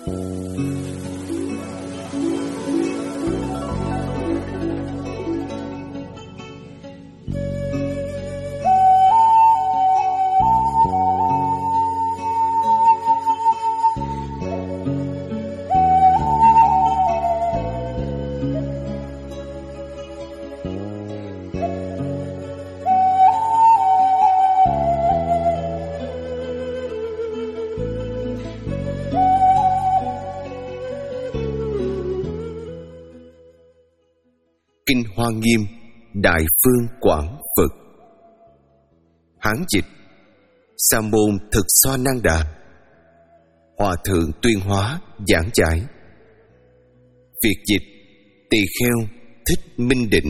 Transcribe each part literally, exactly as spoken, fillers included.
Kinh Hoa Nghiêm Đại Phương Quảng Phật. Hán dịch Sa môn Thực So Năng Đà. Hòa thượng Tuyên Hóa giảng giải. Việt dịch Tỳ Kheo Thích Minh Định.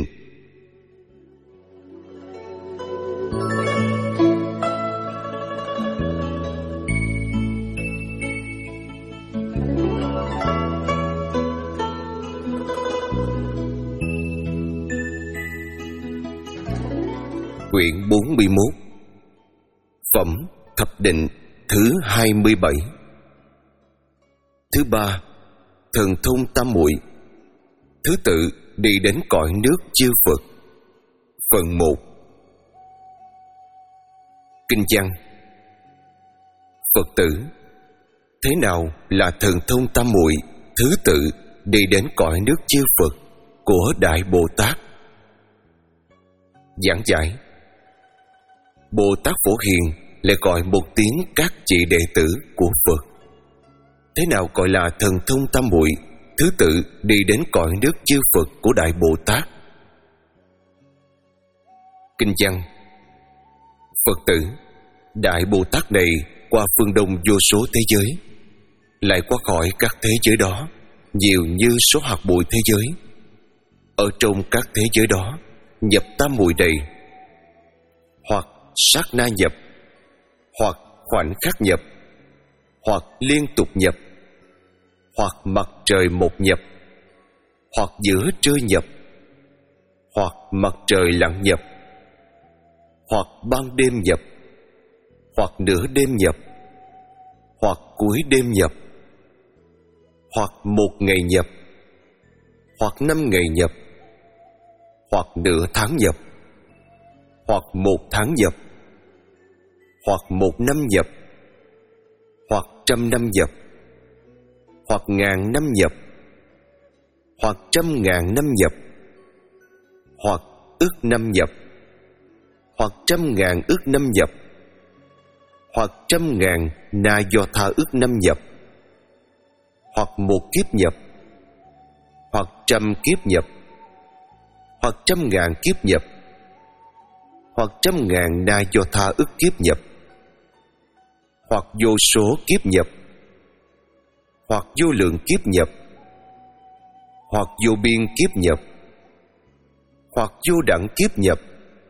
Quyển bốn mươi mốt. Phẩm Thập Định thứ hai mươi bảy. Thứ ba, Thần Thông Tam Muội. Thứ tự đi đến cõi nước chư Phật. Phần một. Kinh văn. Phật tử, thế nào là thần thông tam muội thứ tự đi đến cõi nước chư Phật của Đại Bồ Tát? Giảng giải. Bồ Tát Phổ Hiền lại gọi một tiếng các chị đệ tử của Phật. Thế nào gọi là thần thông tam muội thứ tự đi đến cõi nước chư Phật của Đại Bồ Tát? Kinh văn. Phật tử, Đại Bồ Tát này qua phương đông vô số thế giới, lại qua khỏi các thế giới đó nhiều như số hạt bụi thế giới. Ở trong các thế giới đó nhập tam muội này, hoặc sát na nhập, hoặc khoảnh khắc nhập, hoặc liên tục nhập, hoặc mặt trời một nhập, hoặc giữa trưa nhập, hoặc mặt trời lặn nhập, hoặc ban đêm nhập, hoặc nửa đêm nhập, hoặc cuối đêm nhập, hoặc một ngày nhập, hoặc năm ngày nhập, hoặc nửa tháng nhập, hoặc một tháng nhập, hoặc một năm nhập, hoặc trăm năm nhập, hoặc ngàn năm nhập, hoặc trăm ngàn năm nhập, hoặc ức năm nhập, hoặc trăm ngàn ức năm nhập, hoặc trăm ngàn na do tha ức năm nhập, hoặc một kiếp nhập, hoặc trăm kiếp nhập, hoặc trăm ngàn kiếp nhập, hoặc trăm ngàn na do tha ức kiếp nhập, hoặc vô số kiếp nhập, hoặc vô lượng kiếp nhập, hoặc vô biên kiếp nhập, hoặc vô đẳng kiếp nhập,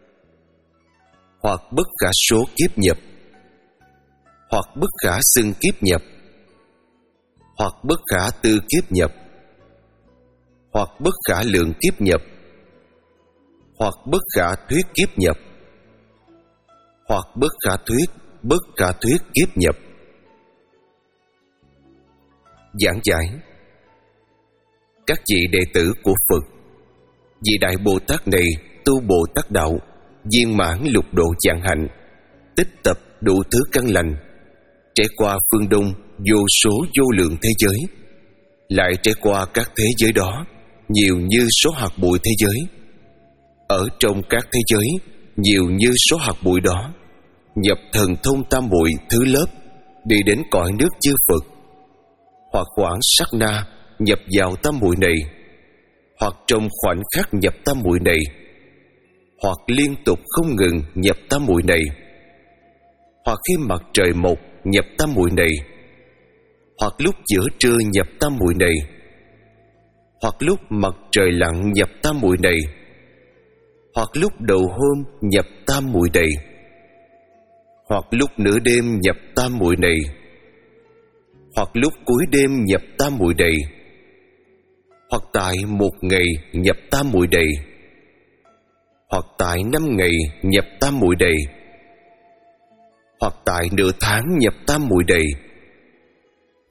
hoặc bất khả số kiếp nhập, hoặc bất khả xưng kiếp nhập, hoặc bất khả tư kiếp nhập, hoặc bất khả lượng kiếp nhập, hoặc bất khả thuyết kiếp nhập, hoặc bất khả thuyết bất khả thuyết kiếp nhập. Giảng giải. Các vị đệ tử của Phật, vị Đại Bồ Tát này tu Bồ Tát đạo, viên mãn lục độ vạn hạnh, tích tập đủ thứ căn lành, trải qua phương đông vô số vô lượng thế giới, lại trải qua các thế giới đó nhiều như số hạt bụi thế giới. Ở trong các thế giới nhiều như số hạt bụi đó nhập thần thông tam muội thứ lớp đi đến cõi nước chư Phật, hoặc khoảng sát na nhập vào tam muội này, hoặc trong khoảnh khắc nhập tam muội này, hoặc liên tục không ngừng nhập tam muội này, hoặc khi mặt trời mọc nhập tam muội này, hoặc lúc giữa trưa nhập tam muội này, hoặc lúc mặt trời lặn nhập tam muội này, hoặc lúc đầu hôm nhập tam muội này, hoặc lúc nửa đêm nhập tam muội này, hoặc lúc cuối đêm nhập tam muội này, hoặc tại một ngày nhập tam muội này, hoặc tại năm ngày nhập tam muội này, hoặc tại nửa tháng nhập tam muội này,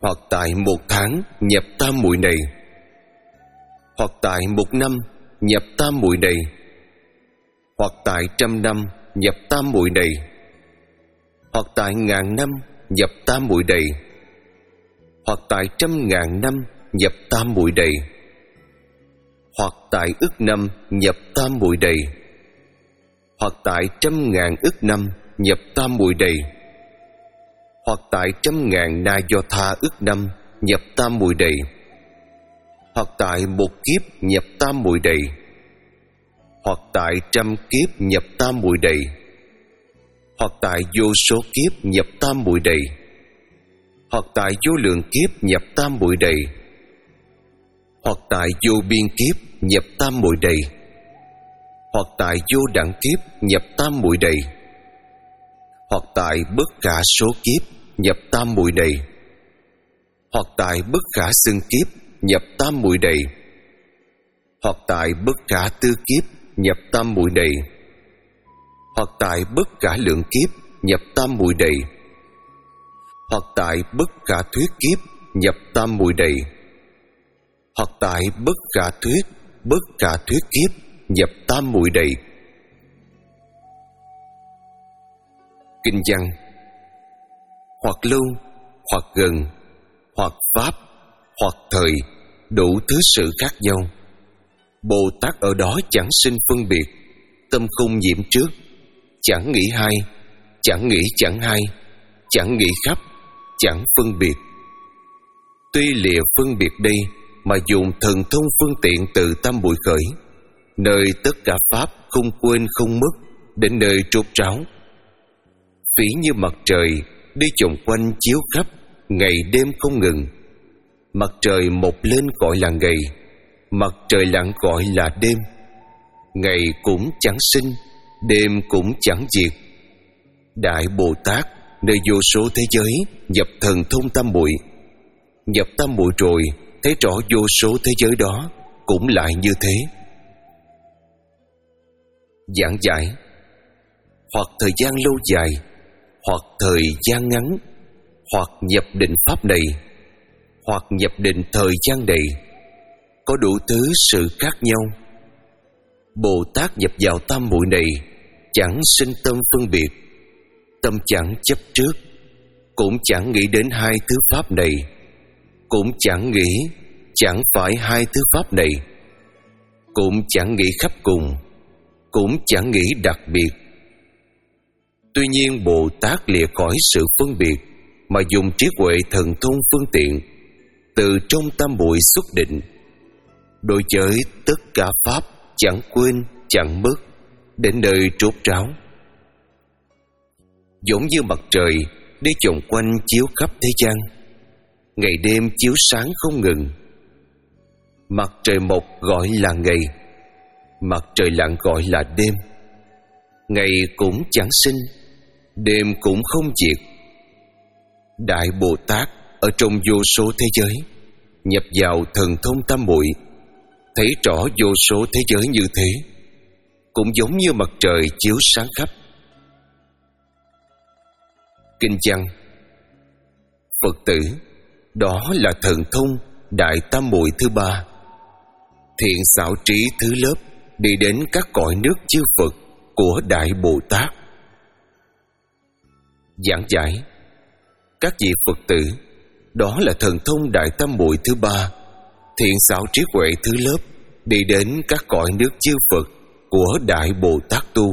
hoặc tại một tháng nhập tam muội này, hoặc tại một năm nhập tam muội này, hoặc tại trăm năm nhập tam muội này, hoặc tại ngàn năm nhập tam muội này, hoặc tại trăm ngàn năm nhập tam muội này, hoặc tại ức năm nhập tam muội này, hoặc tại trăm ngàn ức năm nhập tam muội này, hoặc tại trăm ngàn na do tha ức năm nhập tam muội này, hoặc tại một kiếp nhập tam muội này, hoặc tại trăm kiếp nhập tam muội này, hoặc tại vô số kiếp nhập tam muội này, hoặc tại vô lượng kiếp nhập tam muội này, hoặc tại vô biên kiếp nhập tam muội này, hoặc tại vô đẳng kiếp nhập tam muội này, hoặc tại bất khả số kiếp nhập tam muội này, hoặc tại bất khả xưng kiếp nhập tam muội này, hoặc tại bất khả tư kiếp nhập tam muội này, hoặc tại bất khả lượng kiếp nhập tam muội này, hoặc tại bất khả thuyết kiếp nhập tam muội này, hoặc tại bất khả thuyết bất khả thuyết kiếp nhập tam muội này. Kinh văn: hoặc lâu, hoặc gần, hoặc pháp, hoặc thời, đủ thứ sự khác nhau. Bồ Tát ở đó chẳng sinh phân biệt, tâm không nhiễm trước, chẳng nghĩ hai, chẳng nghĩ chẳng hai, chẳng nghĩ khắp, chẳng phân biệt. Tuy lìa phân biệt đây mà dùng thần thông phương tiện từ tam muội khởi, nơi tất cả pháp không quên không mất, đến nơi trốt ráo. Phí như mặt trời đi vòng quanh chiếu khắp, ngày đêm không ngừng. Mặt trời mọc lên gọi là ngày, mặt trời lặn gọi là đêm. Ngày cũng chẳng sinh, đêm cũng chẳng diệt. Đại Bồ Tát nơi vô số thế giới nhập thần thông tam muội. Nhập tam muội rồi thấy rõ vô số thế giới đó cũng lại như thế. Giảng giải: hoặc thời gian lâu dài, hoặc thời gian ngắn, hoặc nhập định pháp này, hoặc nhập định thời gian này, có đủ thứ sự khác nhau. Bồ Tát nhập vào tam muội này chẳng sinh tâm phân biệt, tâm chẳng chấp trước, cũng chẳng nghĩ đến hai thứ pháp này, cũng chẳng nghĩ chẳng phải hai thứ pháp này, cũng chẳng nghĩ khắp cùng, cũng chẳng nghĩ đặc biệt. Tuy nhiên Bồ Tát lìa khỏi sự phân biệt mà dùng trí huệ thần thông phương tiện, từ trong tam muội xuất định, đối với tất cả pháp chẳng quên chẳng mất, đến nơi trốt ráo. Giống như mặt trời đi vòng quanh chiếu khắp thế gian, ngày đêm chiếu sáng không ngừng. Mặt trời mọc gọi là ngày, mặt trời lặn gọi là đêm. Ngày cũng chẳng sinh, đêm cũng không diệt. Đại Bồ Tát ở trong vô số thế giới nhập vào thần thông tam muội, thấy rõ vô số thế giới như thế, cũng giống như mặt trời chiếu sáng khắp. Kinh văn: Phật tử, đó là thần thông đại tam muội thứ ba. Thiện xảo trí thứ lớp đi đến các cõi nước chư Phật của Đại Bồ Tát. Giảng giải: các vị Phật tử, đó là thần thông đại tam muội thứ ba, thiện xảo trí huệ thứ lớp đi đến các cõi nước chư Phật của Đại Bồ Tát tu.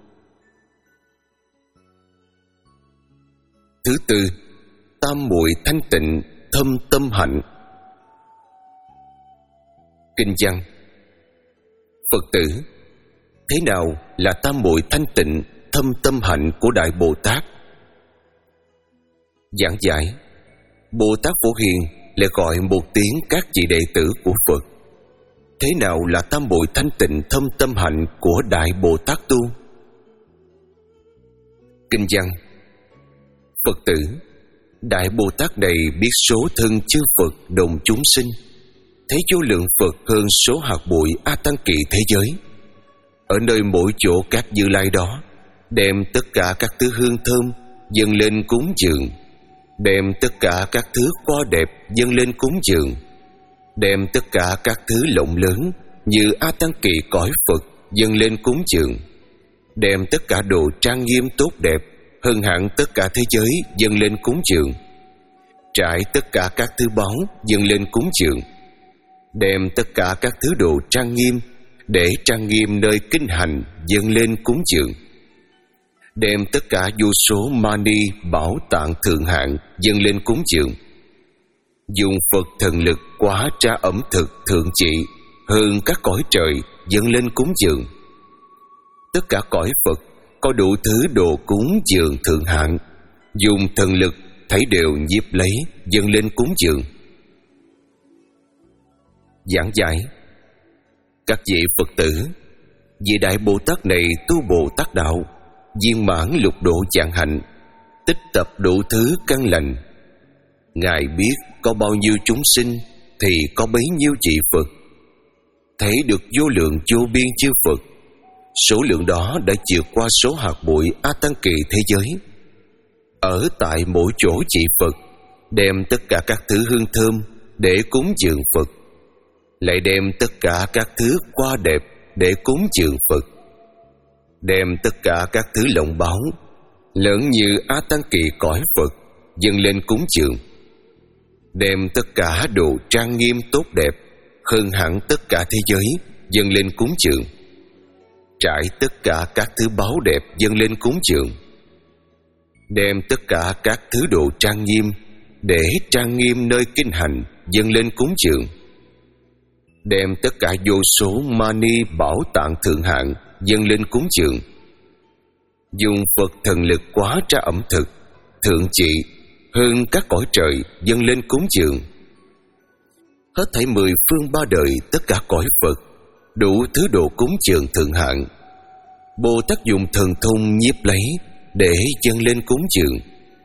Thứ tư, tam muội thanh tịnh thâm tâm hạnh. Kinh văn: Phật tử, thế nào là tam muội thanh tịnh thâm tâm hạnh của Đại Bồ Tát? Giảng giải: Bồ Tát Phổ Hiền lại gọi một tiếng các vị đệ tử của Phật. Thế nào là tam muội thanh tịnh thâm tâm hạnh của Đại Bồ Tát tu? Kinh văn: Phật tử, Đại Bồ Tát này biết số thân chư Phật đồng chúng sinh, thấy vô lượng Phật hơn số hạt bụi A Tăng Kỳ thế giới. Ở nơi mỗi chỗ các Như Lai đó, đem tất cả các thứ hương thơm dâng lên cúng dường, đem tất cả các thứ qua đẹp dâng lên cúng dường, đem tất cả các thứ lộng lớn như A Tăng Kỳ cõi Phật dâng lên cúng dường, đem tất cả đồ trang nghiêm tốt đẹp hơn hẳn tất cả thế giới dâng lên cúng dường, trải tất cả các thứ báu dâng lên cúng dường, đem tất cả các thứ đồ trang nghiêm để trang nghiêm nơi kinh hành dâng lên cúng dường, đem tất cả vô số mani bảo tạng thượng hạng dâng lên cúng dường, dùng Phật thần lực quá tra ẩm thực thượng trị hơn các cõi trời dâng lên cúng dường. Tất cả cõi Phật có đủ thứ đồ cúng dường thượng hạng, dùng thần lực thấy đều nhiếp lấy dâng lên cúng dường. Giảng giải: các vị Phật tử, vị Đại Bồ Tát này tu Bồ Tát đạo, viên mãn lục độ vạn hạnh, tích tập đủ thứ căn lành. Ngài biết có bao nhiêu chúng sinh thì có bấy nhiêu vị Phật, thấy được vô lượng vô biên chư Phật. Số lượng đó đã vượt qua số hạt bụi A Tăng Kỳ thế giới. Ở tại mỗi chỗ vị Phật, đem tất cả các thứ hương thơm để cúng dường Phật, lại đem tất cả các thứ hoa đẹp để cúng dường Phật, đem tất cả các thứ lộng báu lớn như A Tăng Kỳ cõi Phật dâng lên cúng dường, đem tất cả đồ trang nghiêm tốt đẹp hơn hẳn tất cả thế giới dâng lên cúng dường, trải tất cả các thứ báu đẹp dâng lên cúng dường, đem tất cả các thứ đồ trang nghiêm để trang nghiêm nơi kinh hành dâng lên cúng dường, đem tất cả vô số mani bảo tạng thượng hạng dâng lên cúng dường, dùng Phật thần lực quá tra ẩm thực thượng trị hơn các cõi trời dâng lên cúng dường. Hết thảy mười phương ba đời tất cả cõi Phật đủ thứ đồ cúng dường thượng hạng, Bồ Tát dùng thần thông nhiếp lấy để dâng lên cúng dường.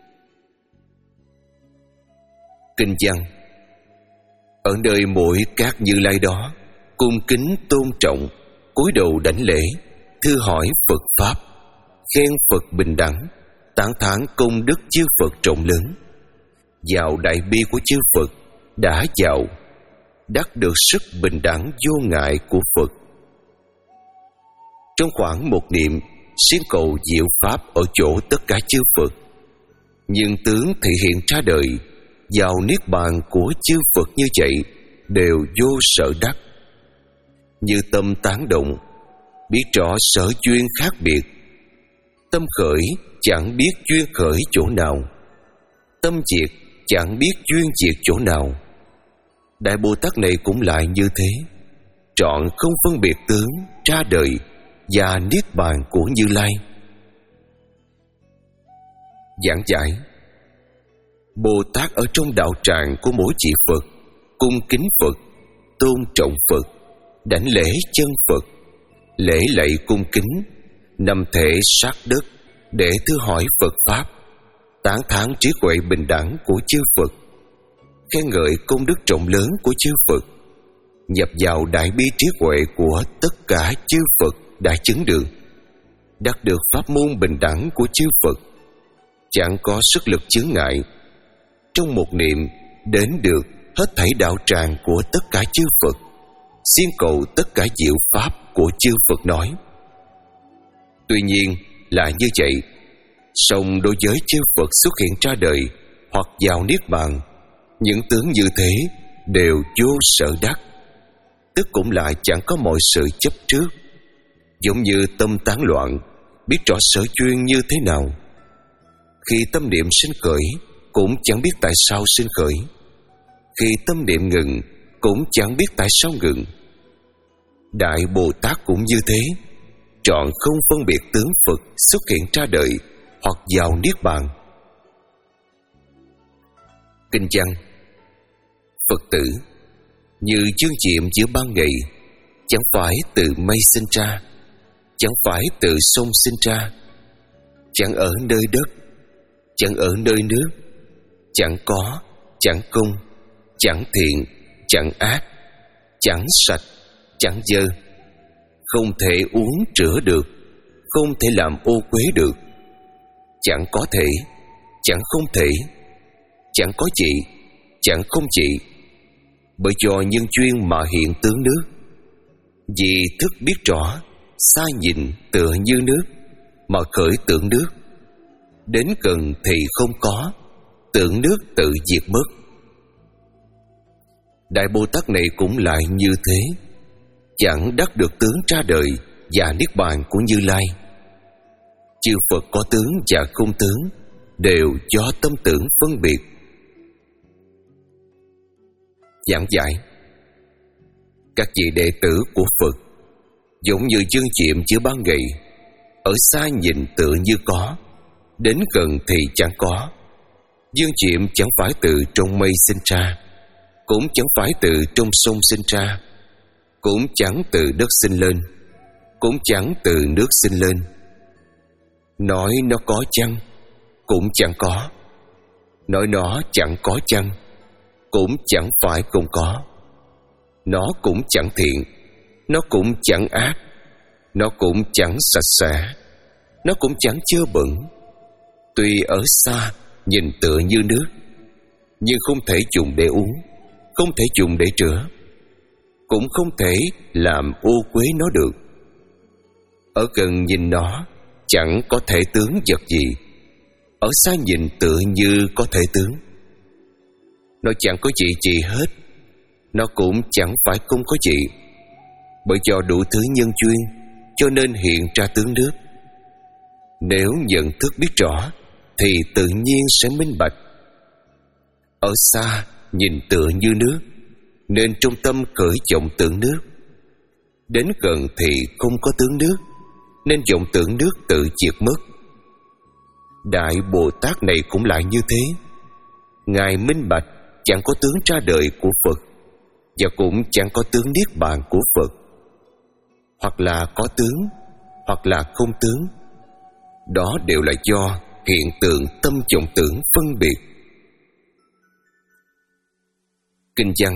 Kinh văn: ở nơi mỗi các Như Lai đó, cung kính tôn trọng, cúi đầu đảnh lễ, thưa hỏi Phật pháp, khen Phật bình đẳng, tán thán công đức chư Phật rộng lớn. Vào đại bi của chư Phật đã vào, đắc được sức bình đẳng vô ngại của Phật. Trong khoảng một niệm, xin cầu diệu pháp ở chỗ tất cả chư Phật, nhưng tướng thị hiện ra đời, vào niết bàn của chư Phật như vậy đều vô sở đắc. Như tâm tán động, biết rõ sở duyên khác biệt. Tâm khởi chẳng biết duyên khởi chỗ nào, tâm diệt chẳng biết duyên diệt chỗ nào. Đại Bồ Tát này cũng lại như thế, trọn không phân biệt tướng ra đời và niết bàn của Như Lai. Giảng giải: Bồ Tát ở trong đạo tràng của mỗi vị Phật, cung kính Phật, tôn trọng Phật, đảnh lễ chân Phật, lễ lạy cung kính, nằm thể sát đất để thưa hỏi Phật pháp, tán thán trí huệ bình đẳng của chư Phật, khen ngợi công đức rộng lớn của chư Phật, nhập vào đại bi trí huệ của tất cả chư Phật đã chứng được, đắc được pháp môn bình đẳng của chư Phật, chẳng có sức lực chướng ngại. Trong một niệm đến được hết thảy đạo tràng của tất cả chư Phật, xin cầu tất cả diệu pháp của chư Phật nói. Tuy nhiên là như vậy, song đối với chư Phật xuất hiện ra đời hoặc vào niết bàn, những tướng như thế đều vô sở đắc, tức cũng lại chẳng có mọi sự chấp trước. Giống như tâm tán loạn, biết rõ sở duyên như thế nào. Khi tâm niệm sinh khởi, cũng chẳng biết tại sao sinh khởi. Khi tâm niệm ngừng, cũng chẳng biết tại sao ngừng. Đại Bồ Tát cũng như thế, trọn không phân biệt tướng Phật xuất hiện ra đời hoặc vào niết bàn. Kinh văn: Phật tử, như dương diệm giữa ban ngày, chẳng phải từ mây sinh ra, chẳng phải từ sông sinh ra, chẳng ở nơi đất, chẳng ở nơi nước, chẳng có, chẳng công, chẳng thiện, chẳng ác, chẳng sạch, chẳng dơ, không thể uống rửa được, không thể làm ô uế được, chẳng có thể, chẳng không thể, chẳng có trị, chẳng không trị, bởi do nhân duyên mà hiện tướng nước. Vì thức biết rõ, xa nhìn tựa như nước, mà khởi tưởng nước. Đến gần thì không có, tưởng nước tự diệt mất. Đại Bồ Tát này cũng lại như thế, chẳng đắc được tướng ra đời và niết bàn của Như Lai. Chư Phật có tướng và không tướng đều do tâm tưởng phân biệt. Giảng giải: các vị đệ tử của Phật giống như dương chiệm giữa ban ngày, ở xa nhìn tựa như có, đến gần thì chẳng có. Dương chiệm chẳng phải từ trong mây sinh ra, cũng chẳng phải từ trong sông sinh ra, cũng chẳng từ đất sinh lên, cũng chẳng từ nước sinh lên. Nói nó có chăng, cũng chẳng có. Nói nó chẳng có chăng, cũng chẳng phải không có. Nó cũng chẳng thiện, nó cũng chẳng ác, nó cũng chẳng sạch sẽ, nó cũng chẳng chơ bẩn. Tuy ở xa nhìn tựa như nước, nhưng không thể dùng để uống, không thể dùng để rửa, cũng không thể làm ô uế nó được. Ở gần nhìn nó chẳng có thể tướng vật gì, ở xa nhìn tựa như có thể tướng. Nó chẳng có gì gì hết, nó cũng chẳng phải không có gì, bởi do đủ thứ nhân duyên cho nên hiện ra tướng nước. Nếu nhận thức biết rõ thì tự nhiên sẽ minh bạch. Ở xa nhìn tựa như nước, nên trong tâm khởi vọng tưởng nước. Đến gần thì không có tướng nước, nên vọng tưởng nước tự diệt mất. Đại Bồ Tát này cũng lại như thế. Ngài minh bạch chẳng có tướng ra đời của Phật, và cũng chẳng có tướng niết bàn của Phật. Hoặc là có tướng, hoặc là không tướng. Đó đều là do hiện tượng tâm vọng tưởng phân biệt. Kinh văn: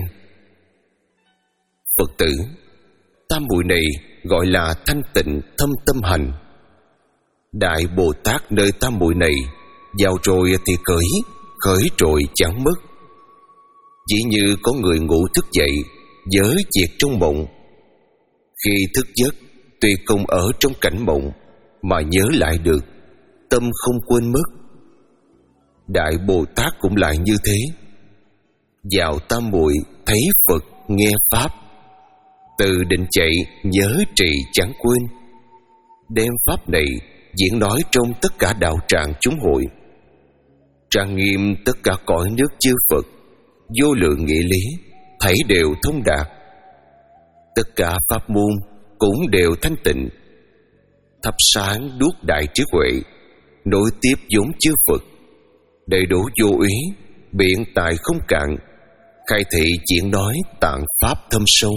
Phật tử, tam muội này gọi là thanh tịnh thâm tâm hành. Đại Bồ Tát nơi tam muội này, vào rồi thì khởi, khởi rồi chẳng mất. Chỉ như có người ngủ thức dậy, giới việc trong mộng. Khi thức giấc, tuy không ở trong cảnh mộng, mà nhớ lại được, tâm không quên mất. Đại Bồ Tát cũng lại như thế. Vào tam muội thấy Phật nghe Pháp, từ định chạy nhớ trì chẳng quên. Đem Pháp này diễn nói trong tất cả đạo tràng chúng hội, trang nghiêm tất cả cõi nước chư Phật, vô lượng nghĩa lý, thảy đều thông đạt. Tất cả pháp môn cũng đều thanh tịnh, thắp sáng đuốc đại trí huệ, nối tiếp vốn chư Phật, đầy đủ vô úy, biện tài không cạn, khai thị diễn nói tạng pháp thâm sâu.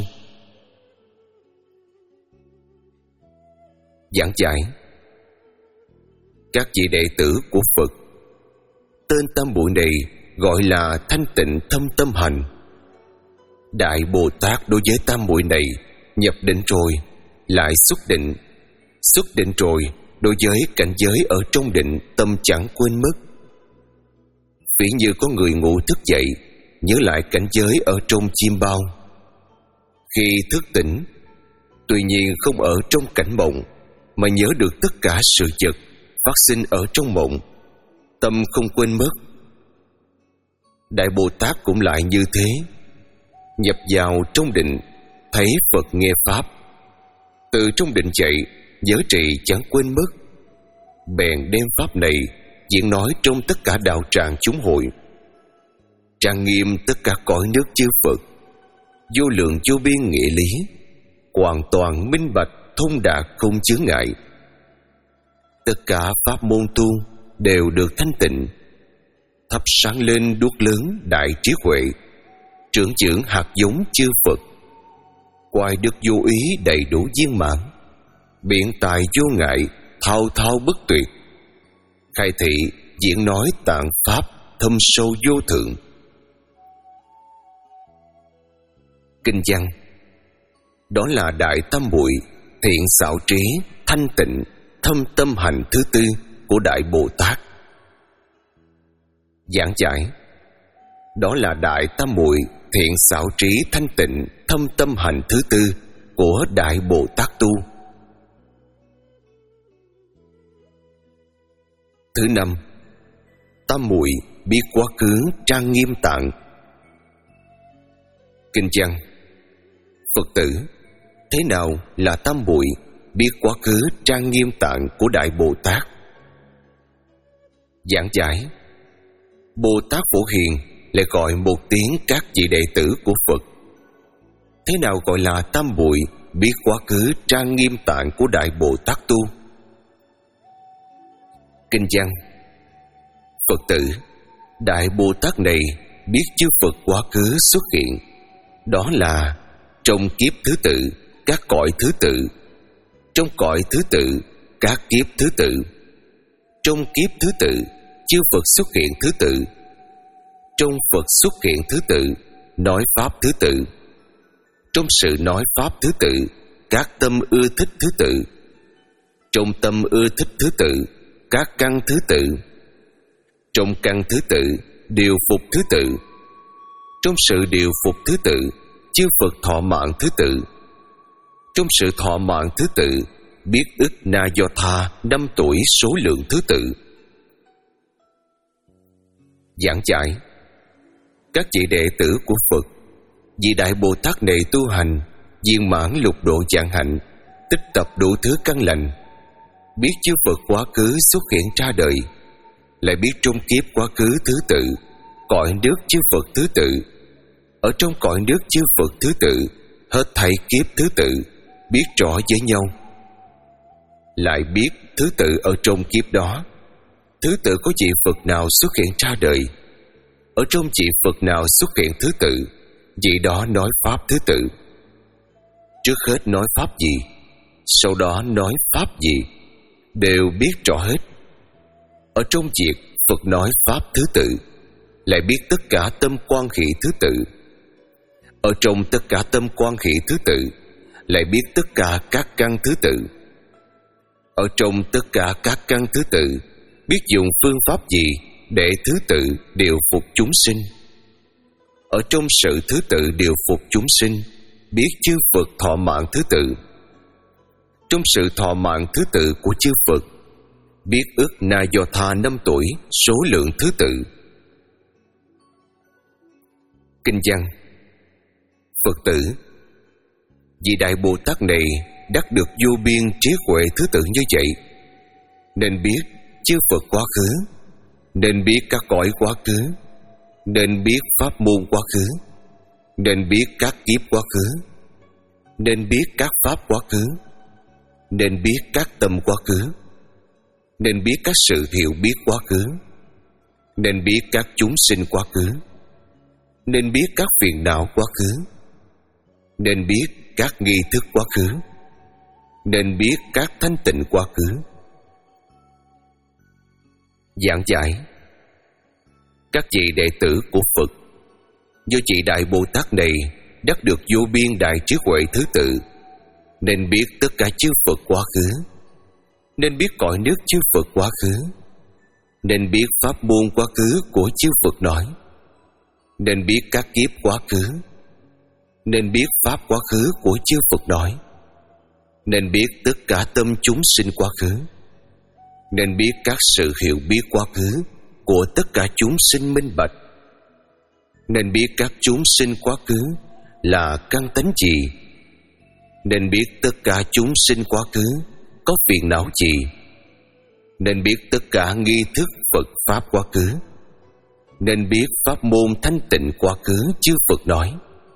Giảng giải: các vị đệ tử của Phật, tên tam muội này gọi là thanh tịnh thâm tâm hành. Đại Bồ Tát đối với tam muội này nhập định rồi lại xuất định, xuất định rồi đối với cảnh giới ở trong định tâm chẳng quên mất. Ví như có người ngủ thức dậy, nhớ lại cảnh giới ở trong chim bao. Khi thức tỉnh, tuy nhiên không ở trong cảnh mộng, mà nhớ được tất cả sự vật phát sinh ở trong mộng, tâm không quên mất. Đại Bồ Tát cũng lại như thế. Nhập vào trong định, thấy Phật nghe Pháp, từ trong định dậy, nhớ trì chẳng quên mất. Bèn đem Pháp này diễn nói trong tất cả đạo tràng chúng hội, trang nghiêm tất cả cõi nước chư Phật, vô lượng vô biên nghĩa lý, hoàn toàn minh bạch thông đạt không chướng ngại. Tất cả pháp môn tu đều được thanh tịnh, thắp sáng lên đuốc lớn đại trí huệ, trưởng trưởng hạt giống chư Phật, quay đức vô ý đầy đủ viên mãn, biện tài vô ngại, thao thao bất tuyệt, khai thị diễn nói tạng pháp thâm sâu vô thượng. Kinh văn: đó là đại tam muội thiện xảo trí thanh tịnh thâm tâm hành thứ tư của Đại Bồ Tát. Giảng giải: Đó là đại tam muội thiện xảo trí thanh tịnh thâm tâm hành thứ tư của Đại Bồ Tát tu. Thứ năm, tam muội biết quá khứ trang nghiêm tạng. Kinh văn: Phật tử, thế nào là tam muội biết quá khứ trang nghiêm tạng của Đại Bồ Tát? Giảng giải: Bồ Tát Phổ Hiền lại gọi một tiếng các vị đệ tử của Phật. Thế nào gọi là tam muội biết quá khứ trang nghiêm tạng của Đại Bồ Tát tu? Kinh văn: Phật tử, Đại Bồ Tát này biết chư Phật quá khứ xuất hiện, đó là trong kiếp thứ tự các cõi thứ tự, trong cõi thứ tự các kiếp thứ tự, trong kiếp thứ tự chư Phật xuất hiện thứ tự, trong Phật xuất hiện thứ tự nói pháp thứ tự, trong sự nói pháp thứ tự các tâm ưa thích thứ tự, trong tâm ưa thích thứ tự các căn thứ tự, trong căn thứ tự điều phục thứ tự, trong sự điều phục thứ tự chư Phật thọ mạng thứ tự, trong sự thọ mạng thứ tự biết ức na do tha năm tuổi số lượng thứ tự. Giảng giải: Các vị đệ tử của Phật, vị Đại Bồ Tát này tu hành viên mãn lục độ vạn hạnh, tích tập đủ thứ căn lành, biết chư Phật quá khứ xuất hiện ra đời, lại biết trong kiếp quá khứ thứ tự cõi nước chư Phật thứ tự, ở trong cõi nước chư Phật thứ tự hết thảy kiếp thứ tự biết rõ với nhau, lại biết thứ tự ở trong kiếp đó, thứ tự có vị Phật nào xuất hiện ra đời, ở trong vị Phật nào xuất hiện thứ tự, vị đó nói pháp thứ tự. Trước hết nói pháp gì, sau đó nói pháp gì, đều biết rõ hết. Ở trong việc Phật nói pháp thứ tự, lại biết tất cả tâm quan hệ thứ tự. Ở trong tất cả tâm quan hệ thứ tự, lại biết tất cả các căn thứ tự. Ở trong tất cả các căn thứ tự, biết dùng phương pháp gì để thứ tự điều phục chúng sinh. Ở trong sự thứ tự điều phục chúng sinh, biết chư Phật thọ mạng thứ tự. Trong sự thọ mạng thứ tự của chư Phật, biết ức na do tha năm tuổi số lượng thứ tự. Kinh văn: Phật tử, vị Đại Bồ Tát này đắc được vô biên trí huệ thứ tự như vậy, nên biết chư Phật quá khứ, nên biết các cõi quá khứ, nên biết pháp môn quá khứ, nên biết các kiếp quá khứ, nên biết các pháp quá khứ, nên biết các tâm quá khứ, nên biết các sự hiểu biết quá khứ, nên biết các chúng sinh quá khứ, nên biết các phiền não quá khứ, nên biết các nghi thức quá khứ, nên biết các thanh tịnh quá khứ. Giảng giải: Các vị đệ tử của Phật, do vị Đại Bồ Tát này đắc được vô biên đại trí huệ thứ tự, nên biết tất cả chư Phật quá khứ, nên biết cõi nước chư Phật quá khứ, nên biết pháp môn quá khứ của chư Phật nói, nên biết các kiếp quá khứ, nên biết pháp quá khứ của chư Phật nói, nên biết tất cả tâm chúng sinh quá khứ, nên biết các sự hiểu biết quá khứ của tất cả chúng sinh minh bạch, nên biết các chúng sinh quá khứ là căn tánh gì, nên biết tất cả chúng sinh quá khứ có phiền não gì, nên biết tất cả nghi thức Phật pháp quá khứ, nên biết pháp môn thanh tịnh quá khứ chư Phật nói.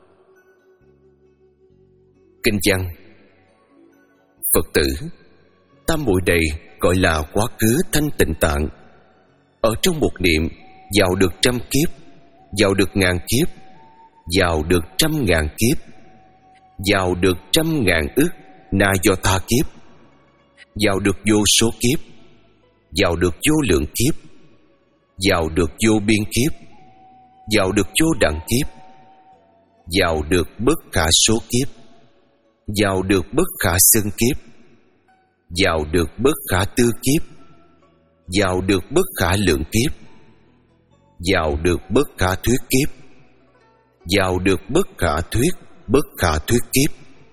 Kinh văn: Phật tử, tam muội đầy gọi là quá khứ thanh tịnh tạng. Ở trong một niệm vào được trăm kiếp, vào được ngàn kiếp, vào được trăm ngàn kiếp, vào được trăm ngàn ức na do tha kiếp, vào được vô số kiếp, vào được vô lượng kiếp, vào được vô biên kiếp, vào được vô đẳng kiếp, vào được bất khả số kiếp, vào được bất khả xưng kiếp, vào được bất khả tư kiếp, vào được bất khả lượng kiếp, vào được bất khả thuyết kiếp, vào được bất khả thuyết, bất khả thuyết kiếp.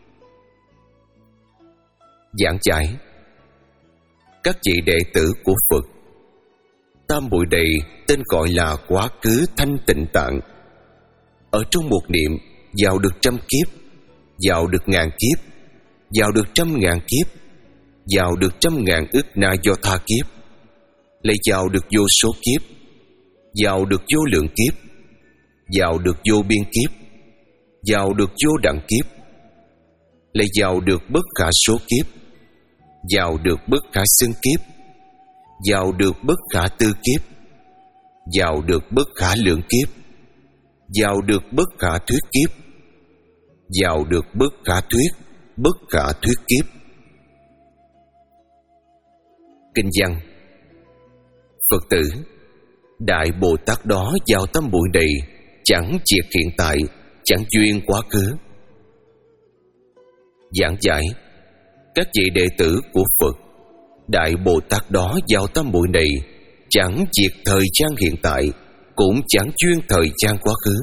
Giảng giải: các vị đệ tử của Phật, tam muội này tên gọi là quá khứ thanh tịnh tạng. Ở trong một niệm vào được trăm kiếp, vào được ngàn kiếp, vào được trăm ngàn kiếp, vào được trăm ngàn ức na do tha kiếp, lại vào được vô số kiếp, vào được vô lượng kiếp, vào được vô biên kiếp, vào được vô đẳng kiếp, lại vào được bất khả số kiếp, vào được bất khả xưng kiếp, vào được bất khả tư kiếp, vào được bất khả lượng kiếp, vào được bất khả thuyết kiếp, vào được bất khả thuyết, bất khả thuyết kiếp. Kinh văn: Phật tử, Đại Bồ Tát đó vào tâm muội này chẳng triệt hiện tại, chẳng duyên quá khứ. Giảng giải: các vị đệ tử của Phật, Đại Bồ Tát đó vào tâm muội này chẳng triệt thời gian hiện tại, cũng chẳng chuyên thời gian quá khứ.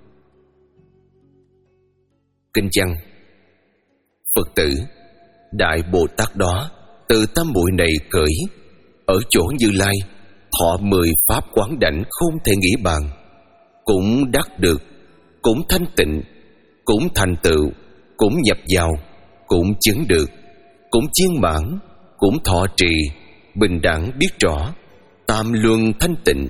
Kinh văn: Phật tử, Đại Bồ Tát đó từ tâm muội này khởi, ở chỗ Như Lai thọ mười pháp quán đảnh không thể nghĩ bàn, cũng đắc được, cũng thanh tịnh, cũng thành tựu, cũng nhập vào, cũng chứng được, cũng chiên mãn, cũng thọ trì, bình đẳng biết rõ, tam luân thanh tịnh.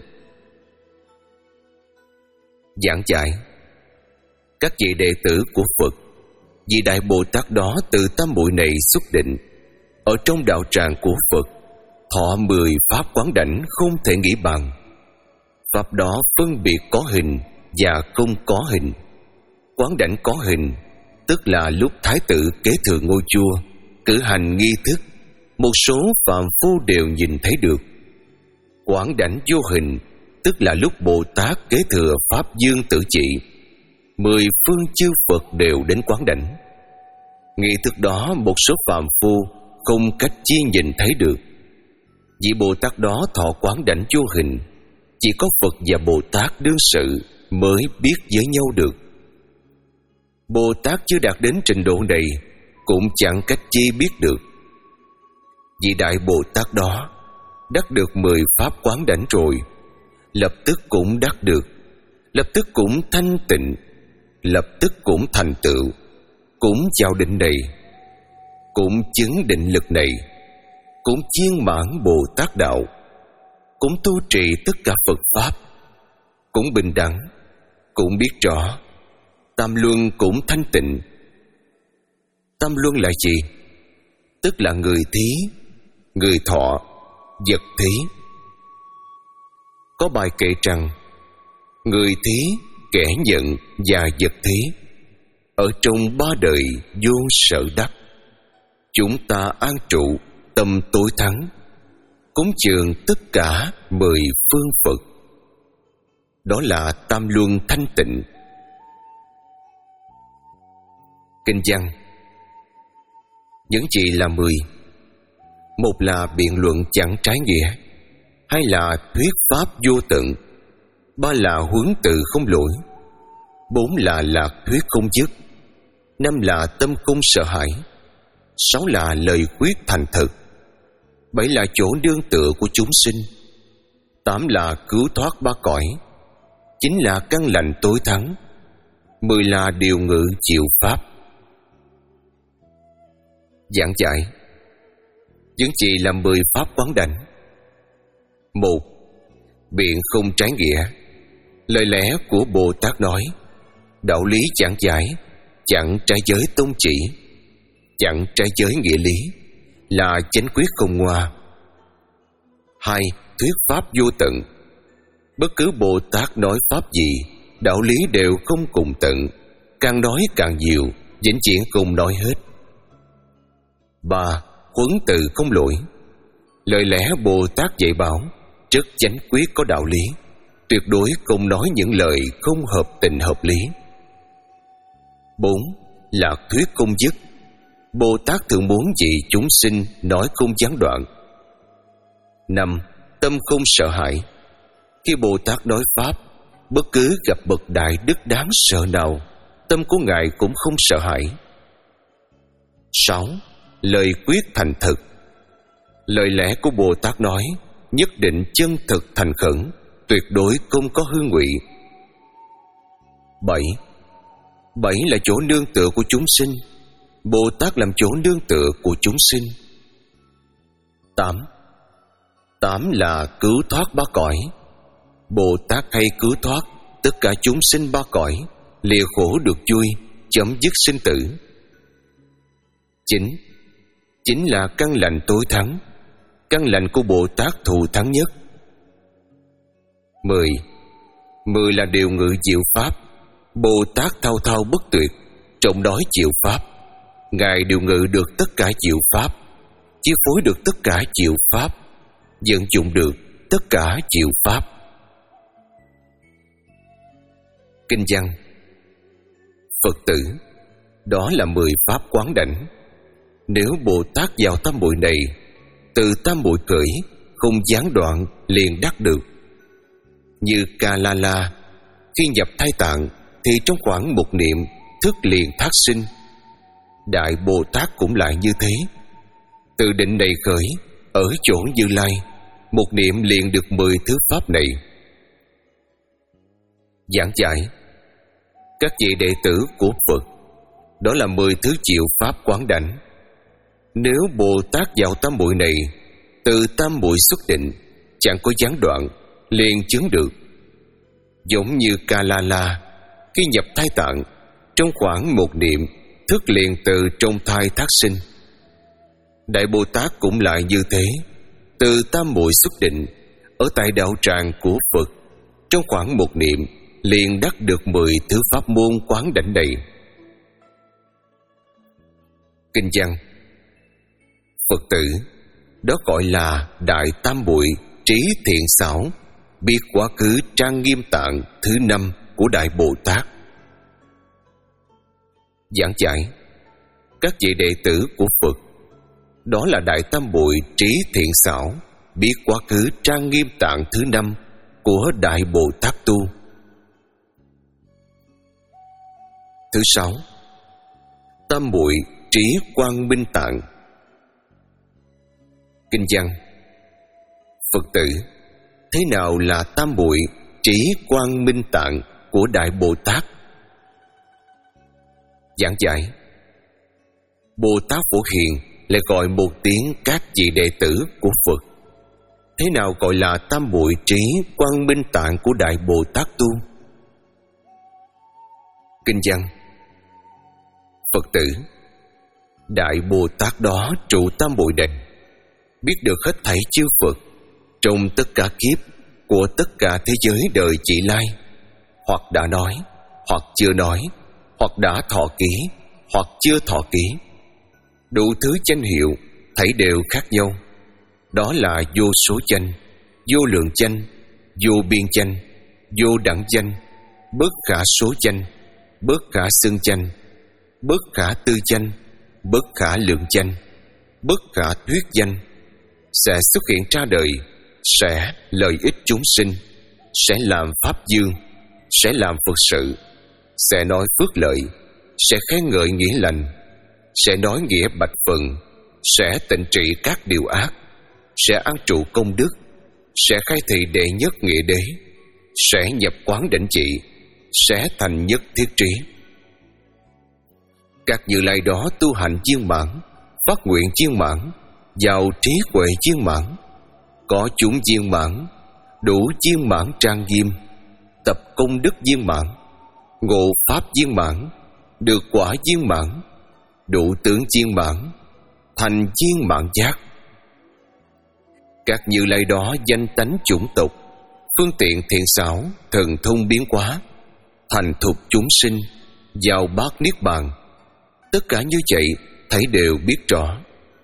Giảng giải: các vị đệ tử của Phật, vị Đại Bồ Tát đó từ tâm muội này xuất định, ở trong đạo tràng của Phật thọ mười pháp quán đảnh không thể nghĩ bàn. Pháp đó phân biệt có hình và không có hình. Quán đảnh có hình, tức là lúc Thái tử kế thừa ngôi vua, cử hành nghi thức, một số phàm phu đều nhìn thấy được. Quán đảnh vô hình, tức là lúc Bồ Tát kế thừa Pháp Dương Tự Trị, mười phương chư Phật đều đến quán đảnh. Nghi thức đó một số phàm phu không cách chi nhìn thấy được. Vị Bồ Tát đó thọ quán đảnh vô hình, chỉ có Phật và Bồ Tát đương sự mới biết với nhau được. Bồ Tát chưa đạt đến trình độ này cũng chẳng cách chi biết được. Vị Đại Bồ Tát đó đắc được mười pháp quán đảnh rồi, lập tức cũng đắc được, lập tức cũng thanh tịnh, lập tức cũng thành tựu, cũng vào định này, cũng chứng định lực này, cũng chiên mãn Bồ Tát đạo, cũng tu trì tất cả Phật pháp, cũng bình đẳng, cũng biết rõ, tam luân cũng thanh tịnh. Tam luân là gì? Tức là người thí, người thọ, vật thí. Có bài kệ rằng: người thí, kẻ nhận và vật thí, ở trong ba đời vô sở đắc. Chúng ta an trụ tâm tối thắng, cúng dường tất cả mười phương Phật. Đó là tam luân thanh tịnh. Kinh văn: những gì là mười? Một là biện luận chẳng trái nghĩa, hai là thuyết pháp vô tận, ba là huấn từ không lỗi, bốn là lạc thuyết không dứt, năm là tâm không sợ hãi, sáu là lời quyết thành thực, bảy là chỗ nương tựa của chúng sinh, tám là cứu thoát ba cõi, chín là căn lành tối thắng, mười là điều ngự chịu pháp. Giảng giải: những gì là mười pháp quán đảnh? Một, biện không trái nghĩa. Lời lẽ của Bồ Tát nói, đạo lý chẳng giải, chẳng trái giới tôn chỉ, chẳng trái giới nghĩa lý, là chánh quyết không ngoa. Hai, thuyết pháp vô tận. Bất cứ Bồ Tát nói pháp gì, đạo lý đều không cùng tận, càng nói càng nhiều, vĩnh viễn không nói hết. Ba, huấn từ không lỗi. Lời lẽ Bồ Tát dạy bảo rất chánh quyết có đạo lý, tuyệt đối không nói những lời không hợp tình hợp lý. Bốn, lạc thuyết không dứt. Bồ Tát thường muốn gì chúng sinh nói không gián đoạn. Năm, tâm không sợ hãi. Khi Bồ Tát nói pháp, bất cứ gặp bậc đại đức đáng sợ nào, tâm của Ngài cũng không sợ hãi. Sáu. Lời quyết thành thực. Lời lẽ của Bồ Tát nói nhất định chân thực thành khẩn, tuyệt đối không có hư ngụy. Bảy. Bảy là chỗ nương tựa của chúng sinh. Bồ Tát làm chỗ nương tựa của chúng sinh. Tám. Tám là cứu thoát ba cõi. Bồ Tát hay cứu thoát tất cả chúng sinh ba cõi, lìa khổ được vui, chấm dứt sinh tử. Chín. Chính là căn lành tối thắng. Căn lành của Bồ Tát thù thắng nhất. Mười. Mười là điều ngự diệu pháp. Bồ Tát thao thao bất tuyệt, trọng đói diệu pháp. Ngài điều ngự được tất cả diệu pháp, chi phối được tất cả diệu pháp, vận dụng được tất cả diệu pháp. Kinh văn. Phật tử, đó là mười pháp quán đảnh. Nếu Bồ Tát vào tam muội này, từ tam muội khởi, không gián đoạn liền đắc được. Như Ca La La, khi nhập thai tạng thì trong khoảng một niệm thức liền thác sinh. Đại Bồ Tát cũng lại như thế. Từ định này khởi, ở chỗ Như Lai, một niệm liền được mười thứ pháp này. Giảng giải. Các vị đệ tử của Phật, đó là mười thứ diệu pháp quán đảnh. Nếu Bồ Tát vào tam muội này, từ tam muội xuất định, chẳng có gián đoạn, liền chứng được. Giống như Ca La La, khi nhập thai tạng, trong khoảng một niệm, thức liền từ trong thai thác sinh. Đại Bồ Tát cũng lại như thế. Từ tam muội xuất định, ở tại đạo tràng của Phật, trong khoảng một niệm, liền đắc được mười thứ pháp môn quán đảnh này. Kinh văn. Phật tử, đó gọi là đại tam muội trí thiện xảo, biết quá khứ trang nghiêm tạng thứ năm của Đại Bồ Tát. Giảng giải. Các vị đệ tử của Phật, đó là đại tam muội trí thiện xảo, biết quá khứ trang nghiêm tạng thứ năm của Đại Bồ Tát tu. Thứ sáu. Tam muội trí quang minh tạng. Kinh văn. Phật tử, thế nào là tam muội trí quang minh tạng của Đại Bồ Tát? Giảng giải. Bồ Tát Phổ Hiền lại gọi một tiếng các vị đệ tử của Phật. Thế nào gọi là tam muội trí quang minh tạng của Đại Bồ Tát tu? Kinh văn. Phật tử, Đại Bồ Tát đó trụ tam muội định, biết được hết thảy chư Phật trong tất cả kiếp của tất cả thế giới đời vị lai, hoặc đã nói, hoặc chưa nói, hoặc đã thọ ký, hoặc chưa thọ ký. Đủ thứ danh hiệu thảy đều khác nhau. Đó là vô số danh, vô lượng danh, vô biên danh, vô đẳng danh, bất khả số danh, bất khả xưng danh, bất khả tư danh, bất khả lượng danh, bất khả thuyết danh, sẽ xuất hiện ra đời, sẽ lợi ích chúng sinh, sẽ làm pháp dương, sẽ làm Phật sự, sẽ nói phước lợi, sẽ khen ngợi nghĩa lành, sẽ nói nghĩa bạch phần, sẽ tịnh trị các điều ác, sẽ an trụ công đức, sẽ khai thị đệ nhất nghĩa đế, sẽ nhập quán đảnh trị, sẽ thành nhất thiết trí. Các Như Lai đó tu hành viên mãn, phát nguyện viên mãn, giàu trí huệ viên mãn, có chúng viên mãn, đủ viên mãn trang nghiêm, tập công đức viên mãn, ngộ pháp viên mãn, được quả viên mãn, đủ tướng viên mãn, thành viên mãn giác. Các Như Lai đó danh tánh chủng tộc, phương tiện thiện xảo, thần thông biến hóa, thành thục chúng sinh, vào bát niết bàn. Tất cả như vậy thảy đều biết rõ.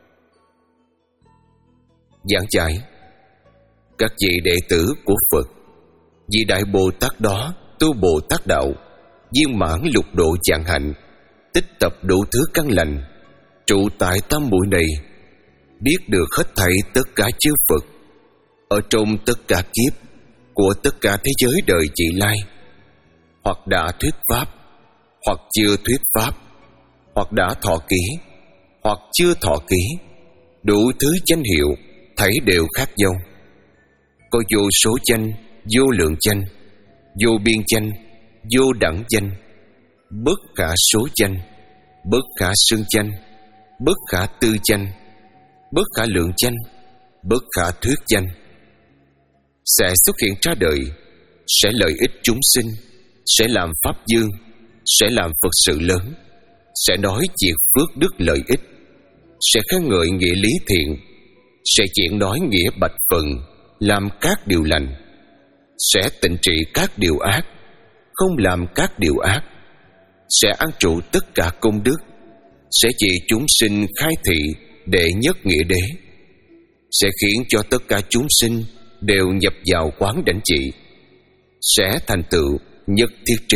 Giảng giải. Các vị đệ tử của Phật, vị Đại Bồ Tát đó tu Bồ Tát đạo, viên mãn lục độ vạn hạnh, tích tập đủ thứ căn lành, trụ tại tam muội này, biết được hết thảy tất cả chư Phật ở trong tất cả kiếp của tất cả thế giới đời vị lai, hoặc đã thuyết pháp, hoặc chưa thuyết pháp, hoặc đã thọ ký, hoặc chưa thọ ký, đủ thứ danh hiệu thảy đều khác nhau. Có vô số danh, vô lượng danh, vô biên danh, vô đẳng danh, bất khả số danh, bất khả xưng danh, bất khả tư danh, bất khả lượng danh, bất khả thuyết danh. Sẽ xuất hiện ra đời, sẽ lợi ích chúng sinh, sẽ làm pháp dương, sẽ làm Phật sự lớn, sẽ nói việc phước đức lợi ích, sẽ khen ngợi nghĩa lý thiện, sẽ diễn nói nghĩa bạch phần, làm các điều lành, sẽ tịnh trị các điều ác, không làm các điều ác, sẽ an trụ tất cả công đức, sẽ vì chúng sinh khai thị đệ nhất nghĩa đế, sẽ khiến cho tất cả chúng sinh đều nhập vào quán đảnh trị, sẽ thành tựu nhất thiết trí.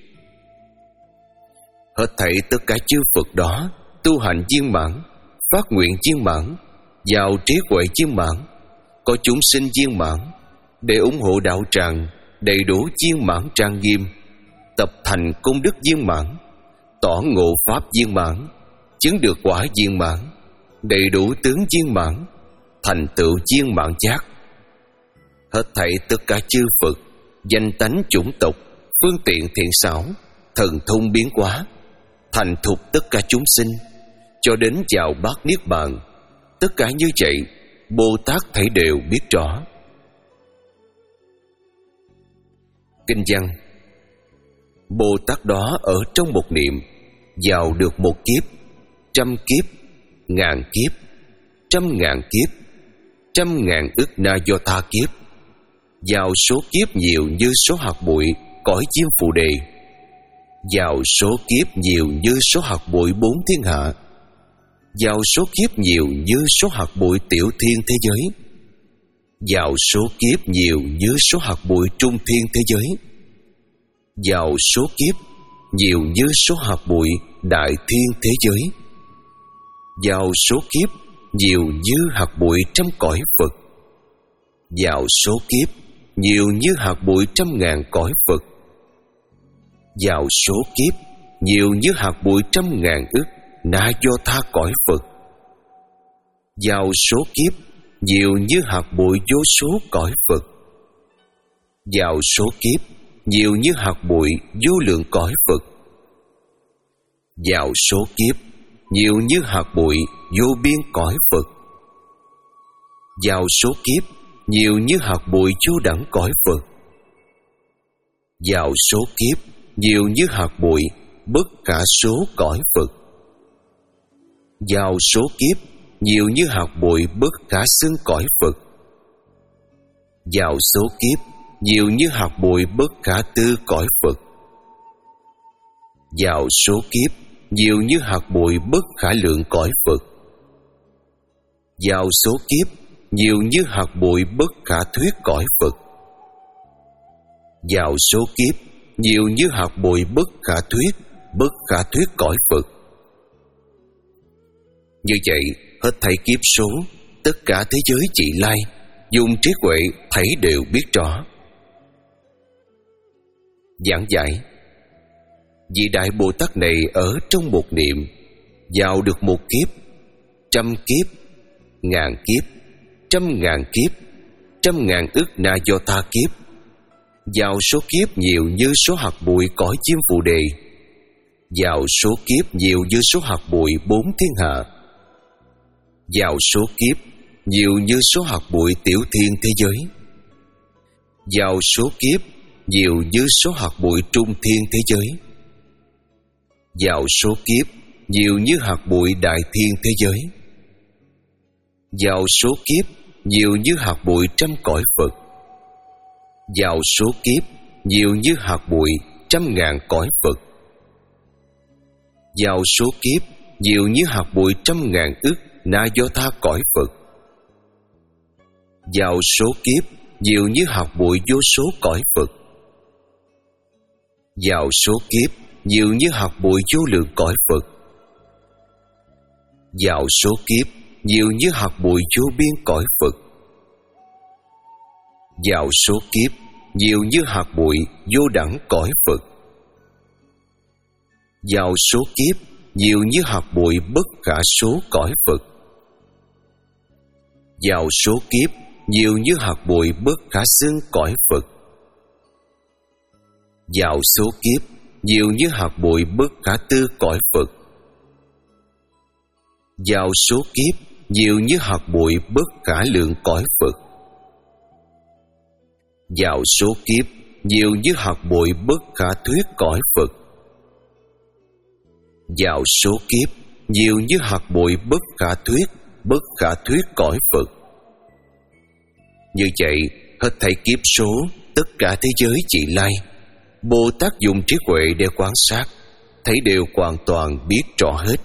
Hết thảy tất cả chư Phật đó tu hành viên mãn, phát nguyện viên mãn, vào trí huệ viên mãn, có chúng sinh viên mãn, để ủng hộ đạo tràng đầy đủ viên mãn trang nghiêm, tập thành công đức viên mãn, tỏ ngộ pháp viên mãn, chứng được quả viên mãn, đầy đủ tướng viên mãn, thành tựu viên mãn giác. Hết thảy tất cả chư Phật, danh tánh chủng tộc, phương tiện thiện xảo, thần thông biến hóa, thành thục tất cả chúng sinh, cho đến vào bát niết bàn. Tất cả như vậy, Bồ Tát thảy đều biết rõ. Kinh văn: Bồ Tát đó ở trong một niệm vào được một kiếp, trăm kiếp, ngàn kiếp, trăm ngàn kiếp, trăm ngàn ức na do tha kiếp, vào số kiếp nhiều như số hạt bụi cõi chim phù đề, vào số kiếp nhiều như số hạt bụi bốn thiên hạ, vào số kiếp nhiều như số hạt bụi tiểu thiên thế giới, vào số kiếp nhiều như số hạt bụi trung thiên thế giới, vào số kiếp nhiều như số hạt bụi đại thiên thế giới, vào số kiếp nhiều như hạt bụi trăm cõi Phật, vào số kiếp nhiều như hạt bụi trăm ngàn cõi Phật, vào số kiếp nhiều như hạt bụi trăm ngàn ức na do tha cõi Phật, vào số kiếp nhiều như hạt bụi vô số cõi Phật, vào số kiếp nhiều như hạt bụi vô lượng cõi Phật, vào số kiếp nhiều như hạt bụi vô biên cõi Phật, vào số kiếp nhiều như hạt bụi vô đẳng cõi Phật, vào số kiếp nhiều như hạt bụi bất khả số cõi Phật, vào số kiếp nhiều như hạt bụi bất khả xưng cõi Phật, vào số kiếp nhiều như hạt bụi bất khả tư cõi Phật, vào số kiếp nhiều như hạt bụi bất khả lượng cõi Phật, vào số kiếp nhiều như hạt bụi bất khả thuyết cõi Phật, vào số kiếp nhiều như hạt bụi bất khả thuyết, bất khả thuyết cõi Phật. Như vậy, hết thảy kiếp số, tất cả thế giới vị lai, dùng trí huệ thảy đều biết rõ. Giảng giải: vị Đại Bồ Tát này ở trong một niệm vào được một kiếp, trăm kiếp, ngàn kiếp, trăm ngàn kiếp, trăm ngàn ức na do tha kiếp, vào số kiếp nhiều như số hạt bụi cõi chim phù đề, vào số kiếp nhiều như số hạt bụi bốn thiên hạ, vào số kiếp nhiều như số hạt bụi tiểu thiên thế giới, vào số kiếp nhiều như số hạt bụi trung thiên thế giới, vào số kiếp nhiều như hạt bụi đại thiên thế giới, vào số kiếp nhiều như hạt bụi trăm cõi Phật, vào số kiếp nhiều như hạt bụi trăm ngàn cõi Phật, vào số kiếp nhiều như hạt bụi trăm ngàn ức na do tha cõi Phật, vào số kiếp nhiều như hạt bụi vô số cõi Phật, vào số kiếp nhiều như hạt bụi vô lượng cõi Phật, vào số kiếp nhiều như hạt bụi vô biên cõi Phật, vào số kiếp nhiều như hạt bụi vô đẳng cõi Phật. Vào số kiếp nhiều như hạt bụi bất khả số cõi Phật. Vào số kiếp nhiều như hạt bụi bất khả xương cõi Phật. Vào số kiếp nhiều như hạt bụi bất khả tư cõi Phật. Vào số kiếp nhiều như hạt bụi bất khả lượng cõi Phật. Vào số kiếp nhiều như hạt bụi bất khả thuyết cõi Phật. Vào số kiếp nhiều như hạt bụi bất khả thuyết, bất khả thuyết cõi Phật. Như vậy, hết thảy kiếp số, tất cả thế giới vị lai, Bồ Tát dùng trí huệ để quan sát, thấy đều hoàn toàn biết rõ hết.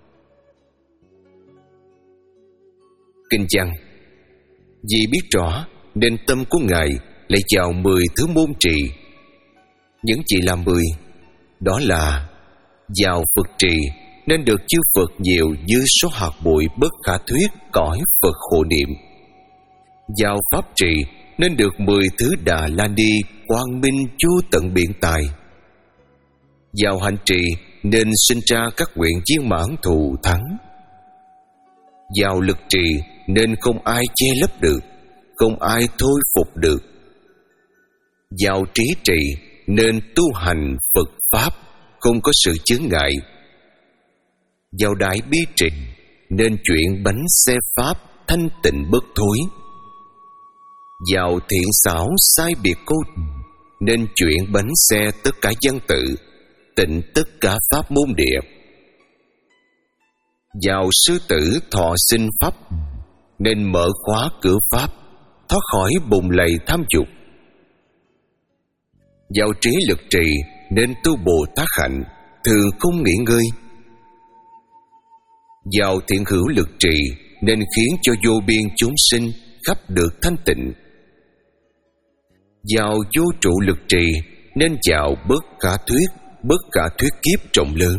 Kinh văn: vì biết rõ nên tâm của Ngài lại vào mười thứ môn trì. Những gì là mười? Đó là vào Phật trì nên được chư Phật nhiều như số hạt bụi bất khả thuyết cõi Phật hộ niệm. Vào Pháp trì nên được mười thứ Đà La Ni quang minh vô tận biện tài. Vào Hạnh trì nên sinh ra các nguyện viên mãn thù thắng. Vào Lực trì nên không ai che lấp được, không ai thôi phục được. Vào Trí trì nên tu hành Phật Pháp không có sự chướng ngại. Vào Đại Bi trì nên chuyển bánh xe Pháp thanh tịnh bất thối. Vào Thiện xảo sai biệt cốt nên chuyển bánh xe tất cả văn tự, tịnh tất cả pháp môn địa. Vào Sư tử thọ sinh Pháp nên mở khóa cửa Pháp, thoát khỏi bùn lầy tham dục. Vào Trí Lực trì nên tu Bồ Tát hạnh, thường không nghỉ ngơi. Vào Thiện hữu Lực trì nên khiến cho vô biên chúng sinh khắp được thanh tịnh. Vào Vô trụ Lực trì nên vào bất khả thuyết, bất khả thuyết kiếp rộng lớn.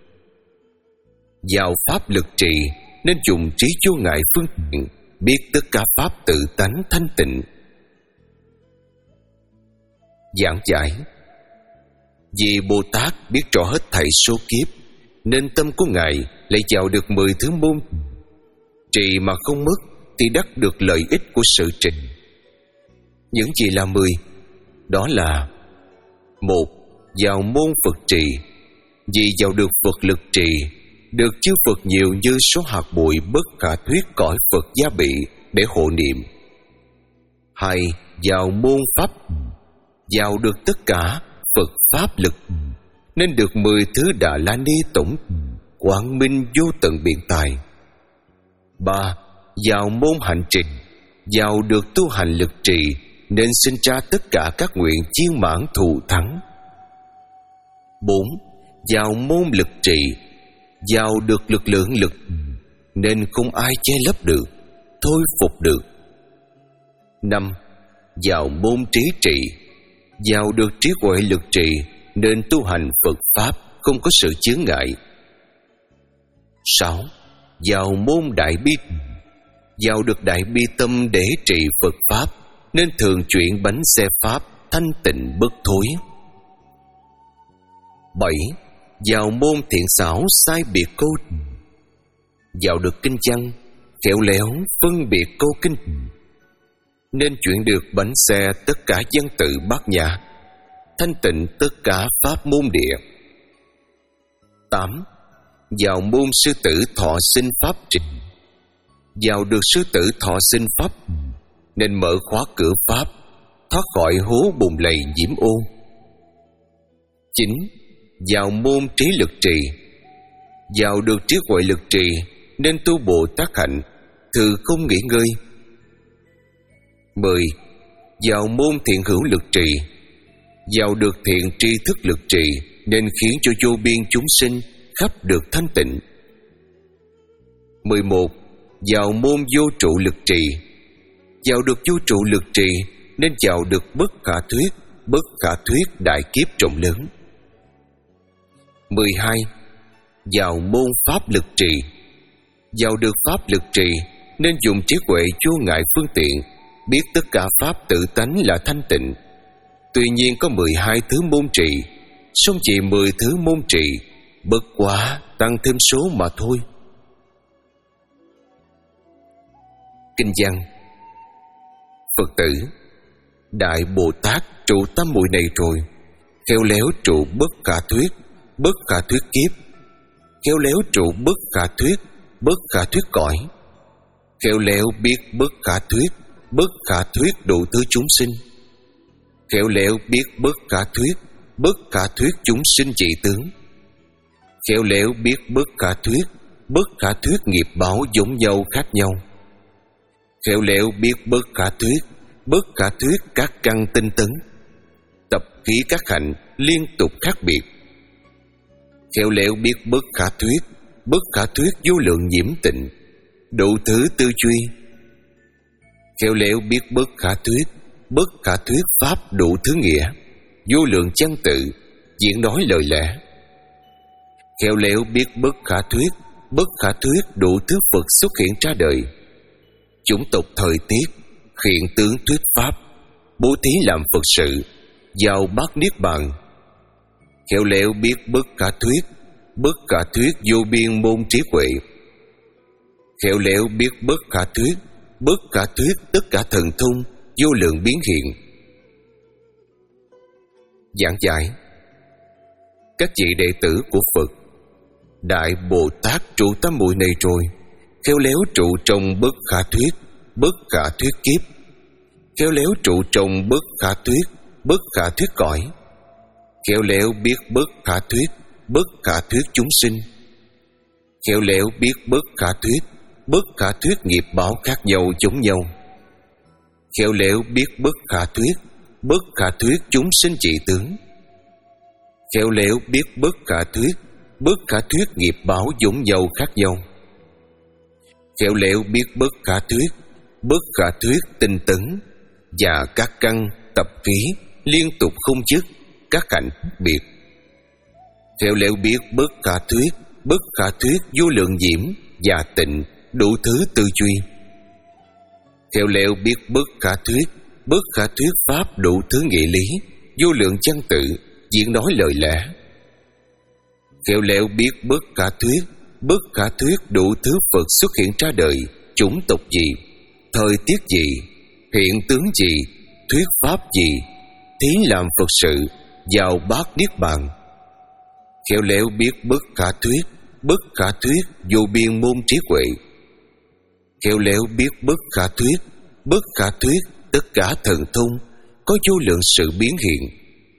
Vào Pháp Lực trì nên dùng trí vô ngại phương tiện, biết tất cả pháp tự tánh thanh tịnh. Giảng giải: vì Bồ Tát biết rõ hết thảy số kiếp nên tâm của Ngài lại vào được mười thứ môn trì mà không mất, thì đắc được lợi ích của sự trì. Những gì là mười? Đó là: một. Vào môn Phật trì, vì vào được Phật Lực trì, được chư Phật nhiều như số hạt bụi bất khả thuyết cõi Phật gia bị để hộ niệm. Hai. Vào môn Pháp, vào được tất cả Phật Pháp Lực nên được mười thứ Đà La Ni tổng quang minh vô tận biện tài. Ba. Vào môn Hạnh trì, vào được tu hành Lực trì nên sinh ra tất cả các nguyện viên mãn thù thắng. Bốn. Vào môn Lực trì, vào được lực lượng lực nên không ai che lấp được, thôi phục được. Năm. Vào môn Trí trì, vào được trí huệ Lực trì nên tu hành Phật Pháp không có sự chướng ngại. Sáu. Vào môn Đại Bi, vào được đại bi tâm để trì Phật Pháp nên thường chuyển bánh xe Pháp thanh tịnh bất thối. Bảy. Vào môn Thiện xảo sai biệt câu, vào được kinh văn khéo léo phân biệt câu kinh nên chuyển được bánh xe tất cả văn tự bát nhã, thanh tịnh tất cả pháp môn địa. Tám. Vào môn Sư tử thọ sinh Pháp trì, vào được Sư tử thọ sinh Pháp nên mở khóa cửa Pháp, thoát khỏi hố bùn lầy nhiễm ô. Chín. Vào môn Trí Lực trì, vào được trí huệ Lực trì nên tu Bồ Tát hạnh, thường không nghỉ ngơi. Mười. Vào môn Thiện hữu Lực trì, vào được thiện tri thức Lực trì nên khiến cho vô biên chúng sinh khắp được thanh tịnh. Mười một. Vào môn Vô trụ Lực trì, vào được vô trụ Lực trì nên vào được bất khả thuyết, bất khả thuyết đại kiếp rộng lớn. Mười hai. Vào môn Pháp Lực trì, vào được Pháp Lực trì nên dùng trí huệ vô ngại phương tiện, biết tất cả pháp tự tánh là thanh tịnh, Tuy nhiên có mười hai thứ môn trì, song chỉ mười thứ môn trì bất quá tăng thêm số mà thôi. Kinh văn: Phật tử, Đại Bồ Tát trụ tam muội này rồi, khéo léo trụ bất khả thuyết, bất khả thuyết kiếp, khéo léo trụ bất khả thuyết, bất khả thuyết cõi, khéo léo biết bất khả thuyết, bất khả thuyết đủ thứ chúng sinh, khéo léo biết bất khả thuyết, bất khả thuyết chúng sinh trị tướng, khéo léo biết bất khả thuyết, bất khả thuyết nghiệp báo giống nhau khác nhau, khéo léo biết bất khả thuyết, bất khả thuyết các căn tinh tấn, tập khí các hạnh liên tục khác biệt, khéo léo biết bất khả thuyết, bất khả thuyết vô lượng nhiễm tịnh, đủ thứ tư duy, khéo léo biết bất khả thuyết, bất khả thuyết pháp đủ thứ nghĩa, vô lượng văn tự diễn nói lời lẽ, khéo léo biết bất khả thuyết, bất khả thuyết đủ thứ Phật xuất hiện ra đời, chủng tộc thời tiết, hiện tướng thuyết pháp, bố thí làm Phật sự, vào bát niết bàn, khéo léo biết bất khả thuyết, bất khả thuyết vô biên môn trí huệ, khéo léo biết bất khả thuyết, bất khả thuyết tất cả thần thông vô lượng biến hiện. Giảng giải: Các vị đệ tử của Phật, Đại Bồ Tát trụ tam muội này rồi, khéo léo trụ trong bất khả thuyết, bất khả thuyết kiếp, khéo léo trụ trong bất khả thuyết, bất khả thuyết cõi, khéo léo biết bất khả thuyết, bất khả thuyết chúng sinh, khéo léo biết bất khả thuyết, bất khả thuyết nghiệp báo khác nhau giống nhau, khéo léo biết bất khả thuyết, bất khả thuyết chúng sinh trị tướng, khéo léo biết bất khả thuyết, bất khả thuyết nghiệp báo giống nhau khác nhau, khéo léo biết bất khả thuyết, bất khả thuyết tinh tấn và các căn tập khí liên tục không dứt, các hạnh biệt, khéo léo biết bất khả thuyết, bất khả thuyết vô lượng diễm và tịnh đủ thứ tư duy, khéo léo biết bất khả thuyết, bất khả thuyết pháp đủ thứ nghĩa lý, vô lượng văn tự diễn nói lời lẽ, khéo léo biết bất khả thuyết, bất khả thuyết đủ thứ Phật xuất hiện ra đời, chủng tộc gì, thời tiết gì, hiện tướng gì, thuyết pháp gì, thí làm Phật sự, vào bát niết bàn, khéo léo biết bất khả thuyết, bất khả thuyết vô biên môn trí huệ, khéo léo biết bất khả thuyết, bất khả thuyết tất cả thần thông có vô lượng sự biến hiện.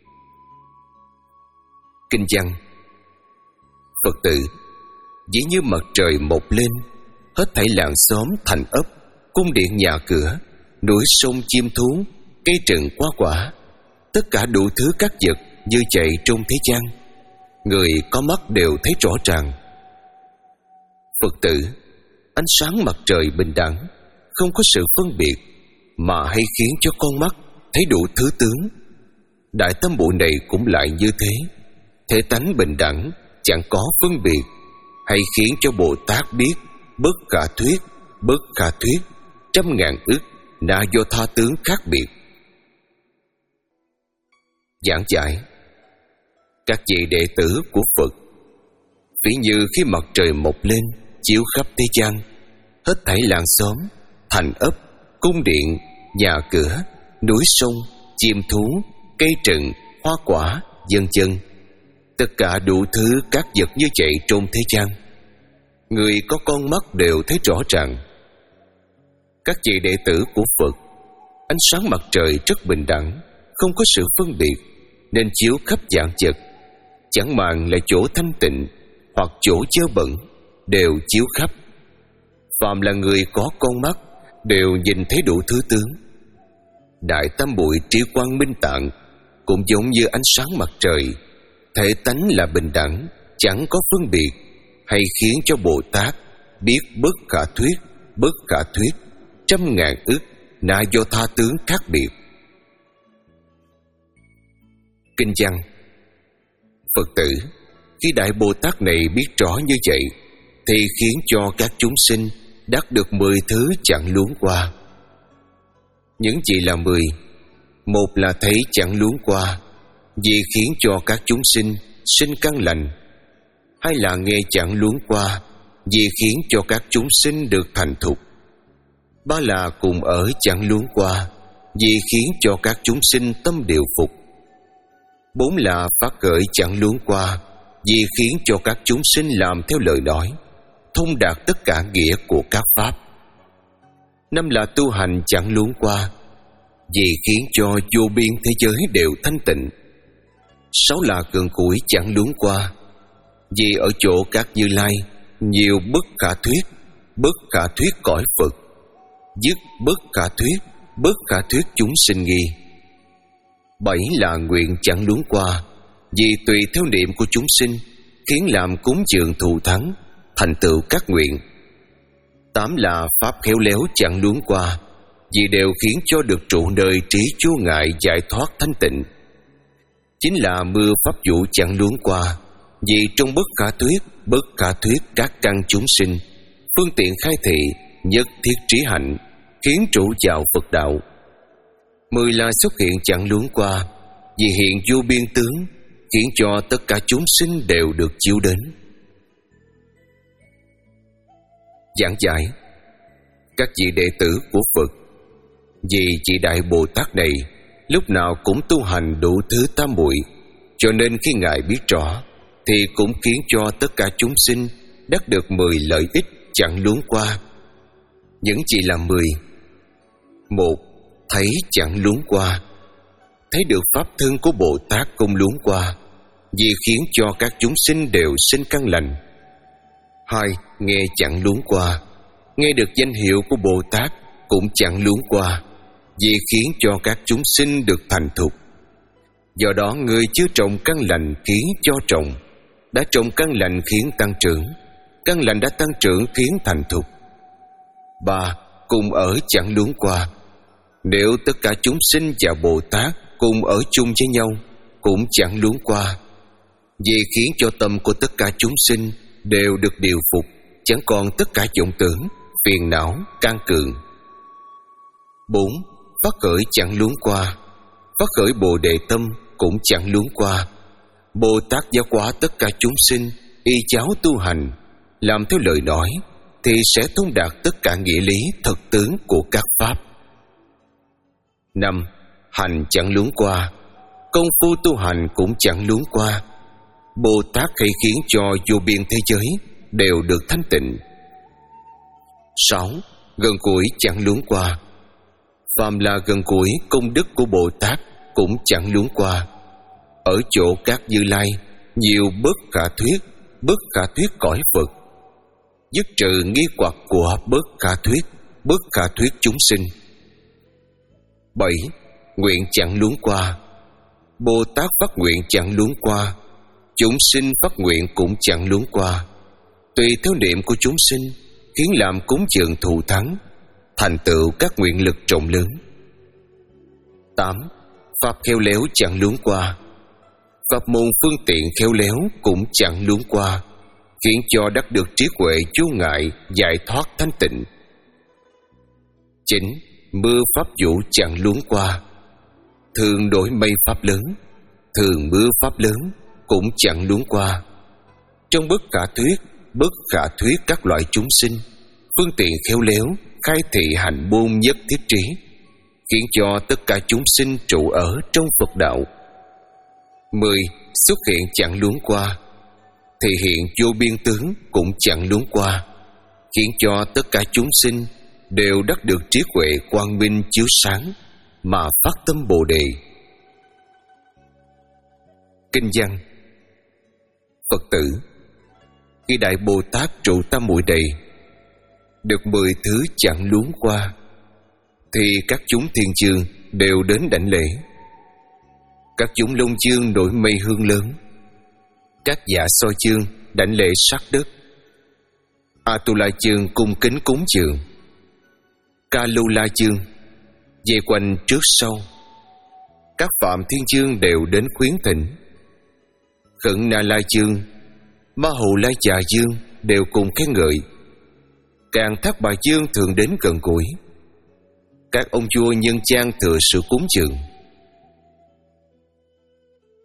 Kinh văn: Phật tử, dĩ như mặt trời mọc lên, hết thảy làng xóm thành ấp, cung điện nhà cửa, núi sông chim thú, cây rừng hoa quả, tất cả đủ thứ các vật như chạy trong thế gian, người có mắt đều thấy rõ ràng. Phật tử, ánh sáng mặt trời bình đẳng, không có sự phân biệt, mà hay khiến cho con mắt thấy đủ thứ tướng. Đại tâm bộ này cũng lại như thế, thể tánh bình đẳng, chẳng có phân biệt, hay khiến cho Bồ Tát biết bất khả thuyết, bất khả thuyết trăm ngàn ức na do tha tướng khác biệt. Giảng giải: Các vị đệ tử của Phật, ví như khi mặt trời mọc lên chiếu khắp thế gian, hết thảy làng xóm, thành ấp, cung điện, nhà cửa, núi sông, chim thú, cây rừng, hoa quả, vân vân, tất cả đủ thứ các vật như vậy trong thế gian, người có con mắt đều thấy rõ ràng. Các vị đệ tử của Phật, ánh sáng mặt trời rất bình đẳng, không có sự phân biệt, nên chiếu khắp vạn vật, chẳng màng là chỗ thanh tịnh hoặc chỗ dơ bẩn, đều chiếu khắp. Phàm là người có con mắt đều nhìn thấy đủ thứ tướng. Đại tam muội trí quang minh tạng cũng giống như ánh sáng mặt trời, thể tánh là bình đẳng, chẳng có phân biệt, hay khiến cho Bồ Tát biết bất khả thuyết, bất khả thuyết trăm ngàn ức na do tha tướng khác biệt. Kinh văn: Phật tử, khi Đại Bồ Tát này biết rõ như vậy, thì khiến cho các chúng sinh đắc được mười thứ chẳng luống qua. Những gì là mười? Một là thấy chẳng luống qua, vì khiến cho các chúng sinh sinh căn lành. Hai là nghe chẳng luống qua, vì khiến cho các chúng sinh được thành thục. Ba là cùng ở chẳng luống qua, vì khiến cho các chúng sinh tâm điều phục. Bốn là phát khởi chẳng luống qua, vì khiến cho các chúng sinh làm theo lời nói, thông đạt tất cả nghĩa của các pháp. Năm là tu hành chẳng luống qua, vì khiến cho vô biên thế giới đều thanh tịnh. Sáu là gần gũi chẳng luống qua, vì ở chỗ các Như Lai nhiều bất khả thuyết, bất khả thuyết cõi Phật, dứt bất khả thuyết, bất khả thuyết chúng sinh nghi. Bảy là nguyện chẳng luống qua, vì tùy theo niệm của chúng sinh khiến làm cúng dường thù thắng, thành tựu các nguyện. Tám là pháp khéo léo chẳng luống qua, vì đều khiến cho được trụ nơi trí vô ngại giải thoát thanh tịnh. Chính là mưa pháp vũ chẳng luống qua, vì trong bất khả thuyết, bất khả thuyết các căn chúng sinh, phương tiện khai thị, nhất thiết trí hạnh, khiến trụ vào Phật đạo. Mười là xuất hiện chẳng luống qua, vì hiện vô biên tướng, khiến cho tất cả chúng sinh đều được chiếu đến. Giảng giải: các vị đệ tử của Phật, vì vị Đại Bồ Tát này lúc nào cũng tu hành đủ thứ tam muội, cho nên khi Ngài biết rõ thì cũng khiến cho tất cả chúng sinh đắc được mười lợi ích chẳng luống qua. Những gì là mười? Một, thấy chẳng luống qua, thấy được pháp thân của Bồ Tát không luống qua, vì khiến cho các chúng sinh đều sinh căn lành. Hai, nghe chẳng luống qua, nghe được danh hiệu của Bồ Tát cũng chẳng luống qua, vì khiến cho các chúng sinh được thành thục. Do đó người chưa trồng căn lành khiến cho trồng, đã trồng căn lành khiến tăng trưởng, căn lành đã tăng trưởng khiến thành thục. Ba, cùng ở chẳng luống qua, nếu tất cả chúng sinh và Bồ Tát cùng ở chung với nhau cũng chẳng luống qua, vì khiến cho tâm của tất cả chúng sinh đều được điều phục, chẳng còn tất cả vọng tưởng, phiền não, can cường. Bốn, phát khởi chẳng luống qua, phát khởi Bồ Đề tâm cũng chẳng luống qua. Bồ Tát giáo hóa tất cả chúng sinh y giáo tu hành, làm theo lời nói, thì sẽ thông đạt tất cả nghĩa lý thật tướng của các pháp. Năm, hành chẳng luống qua, công phu tu hành cũng chẳng luống qua. Bồ Tát hãy khiến cho vô biên thế giới đều được thanh tịnh. Sáu, gần gũi chẳng luống qua, phàm là gần gũi công đức của Bồ Tát cũng chẳng luống qua. Ở chỗ các Như Lai nhiều bất khả thuyết, bất khả thuyết cõi Phật, dứt trừ nghi hoặc của bất khả thuyết, bất khả thuyết chúng sinh. Bảy, nguyện chẳng luống qua, Bồ Tát phát nguyện chẳng luống qua, chúng sinh phát nguyện cũng chẳng luống qua. Tùy theo niệm của chúng sinh khiến làm cúng dường thù thắng, thành tựu các nguyện lực rộng lớn. Tám, pháp khéo léo chẳng luống qua, pháp môn phương tiện khéo léo cũng chẳng luống qua, khiến cho đắc được trí huệ vô ngại giải thoát thanh tịnh. Chín, mưa pháp vũ chẳng luống qua, thường đổi mây pháp lớn, thường mưa pháp lớn cũng chẳng luống qua. Trong bất khả thuyết, bất khả thuyết các loại chúng sinh, phương tiện khéo léo khai thị hành môn nhất thiết trí, khiến cho tất cả chúng sinh trụ ở trong Phật đạo. Mười, xuất hiện chẳng luống qua, thì hiện vô biên tướng cũng chẳng luống qua, khiến cho tất cả chúng sinh đều đắc được trí huệ quang minh chiếu sáng mà phát tâm Bồ Đề. Kinh văn: Phật tử, khi Đại Bồ Tát trụ tam muội đầy, được mười thứ chẳng luống qua, thì các chúng thiên chương đều đến đảnh lễ. Các chúng Long chương nổi mây hương lớn, các dạ soi chương đảnh lễ sát đất, A Tu La chương cung kính cúng dường, Ca Lu La chương về quanh trước sau, các Phạm Thiên chương đều đến khuyến thỉnh, Khẩn Na La chương, Ma Hù La Già dương đều cùng khen ngợi, Càng Thác Bà chương thường đến gần gũi. Các ông vua nhân gian thừa sự cúng dường,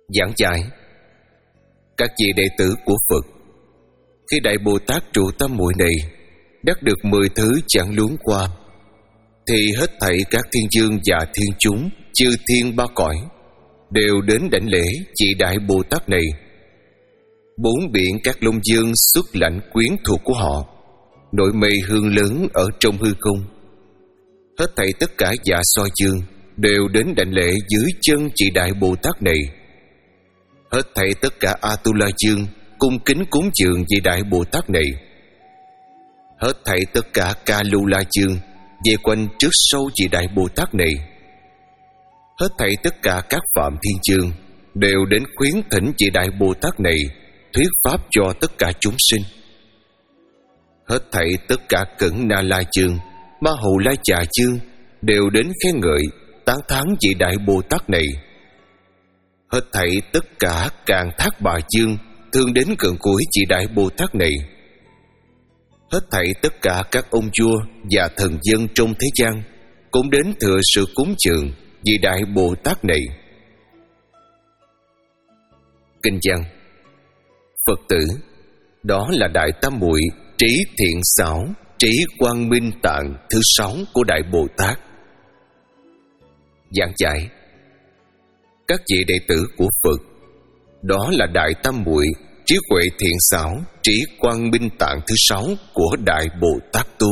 Giảng giải: các vị đệ tử của Phật, khi Đại Bồ Tát trụ tam muội này đắc được mười thứ chẳng luống qua, thì hết thảy các thiên dương và thiên chúng, chư thiên ba cõi đều đến đảnh lễ vị Đại Bồ Tát này. Bốn biển các Long Dương xuất lãnh quyến thuộc của họ, nổi mây hương lớn ở trong hư không. Hết thảy tất cả dạ xoa dương đều đến đảnh lễ dưới chân vị Đại Bồ Tát này. Hết thảy tất cả Atula dương cung kính cúng dường vị Đại Bồ Tát này. Hết thảy tất cả Kalula dương về quanh trước sau vị Đại Bồ Tát này. Hết thảy tất cả các Phạm Thiên Dương đều đến khuyến thỉnh vị Đại Bồ Tát này thuyết pháp cho tất cả chúng sinh. Hết thảy tất cả Cẩn Na La Dương, Ma Hầu La Trà Dương đều đến khen ngợi tán thán vị Đại Bồ Tát này. Hết thảy tất cả Càn Thác Bà Dương thường đến gần cuối vị Đại Bồ Tát này. Hết thảy tất cả các ông vua và thần dân trong thế gian cũng đến thừa sự cúng dường vị Đại Bồ Tát này. Kinh văn: Phật tử, đó là Đại Tam Muội trí thiện xảo, trí quang minh tạng thứ sáu của Đại Bồ Tát. Giảng giải: các vị đệ tử của Phật, đó là Đại Tam Muội trí huệ thiện xảo, trí quang minh tạng thứ sáu của Đại Bồ Tát tu.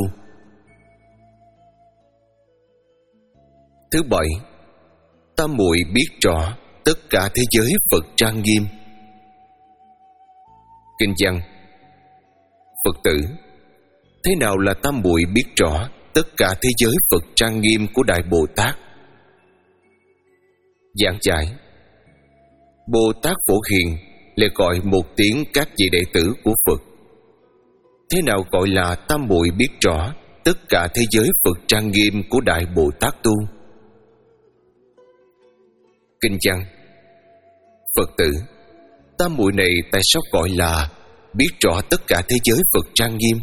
Thứ bảy, Tam Muội biết rõ tất cả thế giới Phật trang nghiêm. Kinh văn: Phật tử, thế nào là Tam Muội biết rõ tất cả thế giới Phật trang nghiêm của Đại Bồ Tát? Giảng giải: Bồ Tát Phổ Hiền lại gọi một tiếng các vị đệ tử của Phật. Thế nào gọi là Tam Muội biết rõ tất cả thế giới Phật trang nghiêm của Đại Bồ Tát tu? Kinh văn: Phật tử, Tam Muội này tại sao gọi là biết rõ tất cả thế giới Phật trang nghiêm?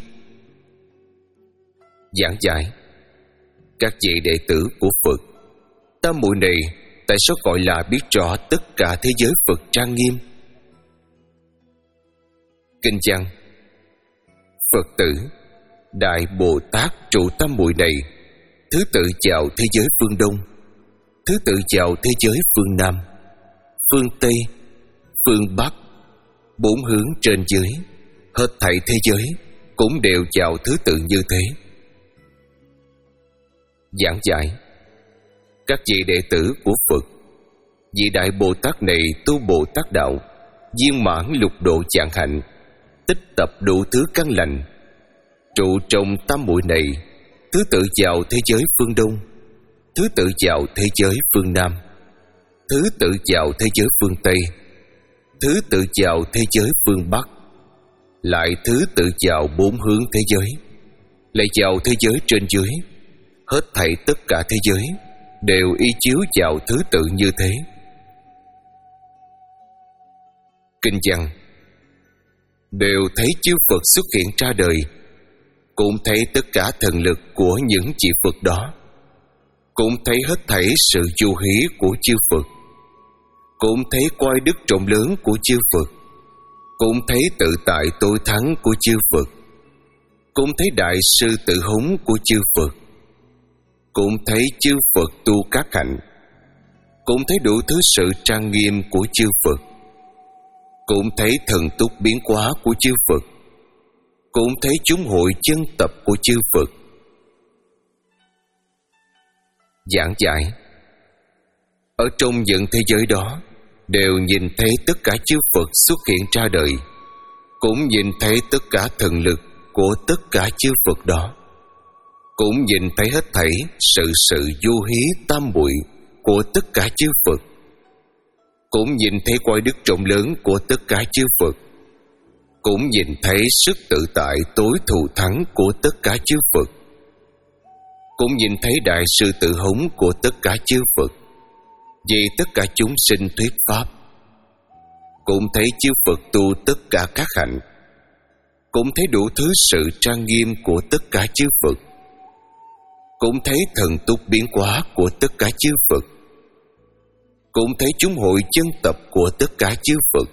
Giảng giải: các vị đệ tử của Phật, Tam Muội này tại sao gọi là biết rõ tất cả thế giới Phật trang nghiêm? Kinh văn: Phật tử, Đại Bồ Tát trụ Tam Muội này thứ tự vào thế giới phương Đông, thứ tự vào thế giới phương Nam, phương Tây, phương Bắc, bốn hướng trên dưới, hết thảy thế giới cũng đều vào thứ tự như thế. Giảng giải: các vị đệ tử của Phật, vị Đại Bồ Tát này tu Bồ Tát đạo, viên mãn lục độ vạn hạnh, tích tập đủ thứ căn lành, trụ trong Tam Muội này thứ tự vào thế giới phương Đông, thứ tự vào thế giới phương Nam, thứ tự vào thế giới phương Tây, thứ tự vào thế giới phương Bắc, lại thứ tự vào bốn hướng thế giới, lại vào thế giới trên dưới. Hết thảy tất cả thế giới đều y chiếu vào thứ tự như thế. Kinh văn: đều thấy chư Phật xuất hiện ra đời, cũng thấy tất cả thần lực của những vị Phật đó, cũng thấy hết thảy sự du hí của chư Phật, cũng thấy quay đức trọng lớn của chư Phật, cũng thấy tự tại tối thắng của chư Phật, cũng thấy đại sư tự hống của chư Phật, cũng thấy chư Phật tu các hạnh, cũng thấy đủ thứ sự trang nghiêm của chư Phật, cũng thấy thần túc biến hóa của chư Phật, cũng thấy chúng hội chân tập của chư Phật. Giảng giải: ở trong những thế giới đó đều nhìn thấy tất cả chư Phật xuất hiện ra đời, cũng nhìn thấy tất cả thần lực của tất cả chư Phật đó, cũng nhìn thấy hết thảy sự sự du hí tam muội của tất cả chư Phật, cũng nhìn thấy quay đức rộng lớn của tất cả chư Phật, cũng nhìn thấy sức tự tại tối thù thắng của tất cả chư Phật, cũng nhìn thấy đại sư tự hống của tất cả chư Phật, vì tất cả chúng sinh thuyết pháp, cũng thấy chư Phật tu tất cả các hạnh, cũng thấy đủ thứ sự trang nghiêm của tất cả chư Phật, cũng thấy thần túc biến hóa của tất cả chư Phật, cũng thấy chúng hội chân tập của tất cả chư Phật.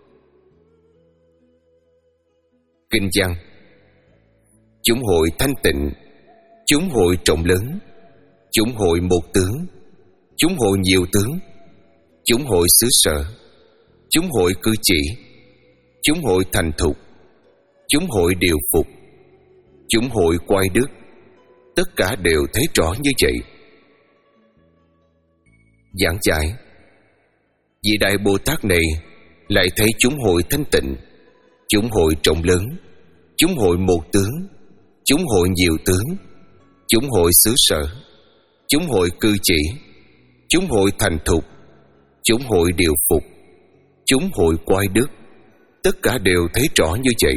Kinh văn: chúng hội thanh tịnh, chúng hội trọng lớn, chúng hội một tướng, chúng hội nhiều tướng, chúng hội xứ sở, chúng hội cư chỉ, chúng hội thành thục, chúng hội điều phục, chúng hội quay đức, tất cả đều thấy rõ như vậy. Giảng giải: vị Đại Bồ Tát này lại thấy chúng hội thanh tịnh, chúng hội trọng lớn, chúng hội một tướng, chúng hội nhiều tướng, chúng hội xứ sở, chúng hội cư chỉ, chúng hội thành thục, chúng hội điều phục, chúng hội quay đức, tất cả đều thấy rõ như vậy.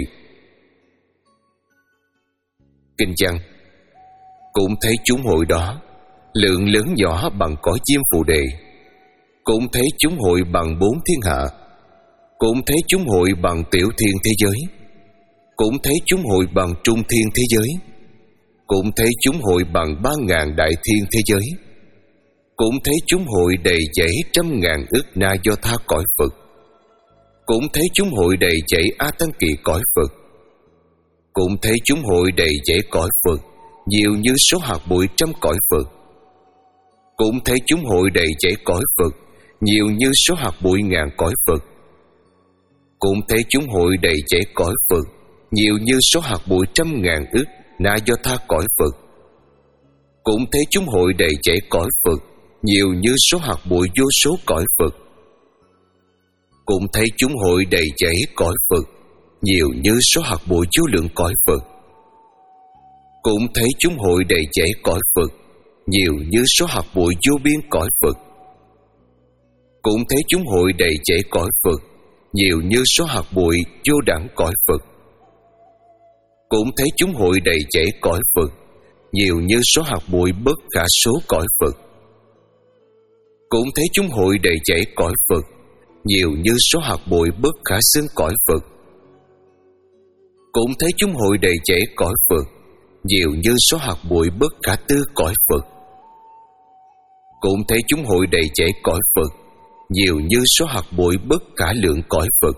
Kinh văn: cũng thấy chúng hội đó lượng lớn nhỏ bằng cõi chim phù đề, cũng thấy chúng hội bằng bốn thiên hạ, cũng thấy chúng hội bằng tiểu thiên thế giới, cũng thấy chúng hội bằng trung thiên thế giới, cũng thấy chúng hội bằng ba ngàn đại thiên thế giới, cũng thấy chúng hội đầy dẫy trăm ngàn ức na do tha cõi Phật, cũng thấy chúng hội đầy dẫy a tăng kỳ cõi Phật, cũng thấy chúng hội đầy dẫy cõi Phật nhiều như số hạt bụi trăm cõi Phật, cũng thấy chúng hội đầy dẫy cõi Phật nhiều như số hạt bụi ngàn cõi Phật, cũng thấy chúng hội đầy dẫy cõi Phật nhiều như số hạt bụi trăm ngàn ức na do tha cõi Phật, cũng thấy chúng hội đầy dẫy cõi Phật nhiều như số hạt bụi vô số cõi Phật, cũng thấy chúng hội đầy dẫy cõi Phật nhiều như số hạt bụi vô lượng cõi Phật, cũng thấy chúng hội đầy dẫy cõi Phật nhiều như số hạt bụi vô biên cõi Phật, cũng thấy chúng hội đầy dẫy cõi Phật nhiều như số hạt bụi vô đẳng cõi Phật, cũng thấy chúng hội đầy dẫy cõi Phật nhiều như số hạt bụi bất khả số cõi Phật, cũng thấy chúng hội đầy dẫy cõi Phật nhiều như số hạt bụi bất khả xưng cõi Phật, cũng thấy chúng hội đầy dẫy cõi Phật nhiều như số hạt bụi bất khả tư cõi Phật, cũng thấy chúng hội đầy dẫy cõi Phật nhiều như số hạt bụi bất khả lượng cõi Phật,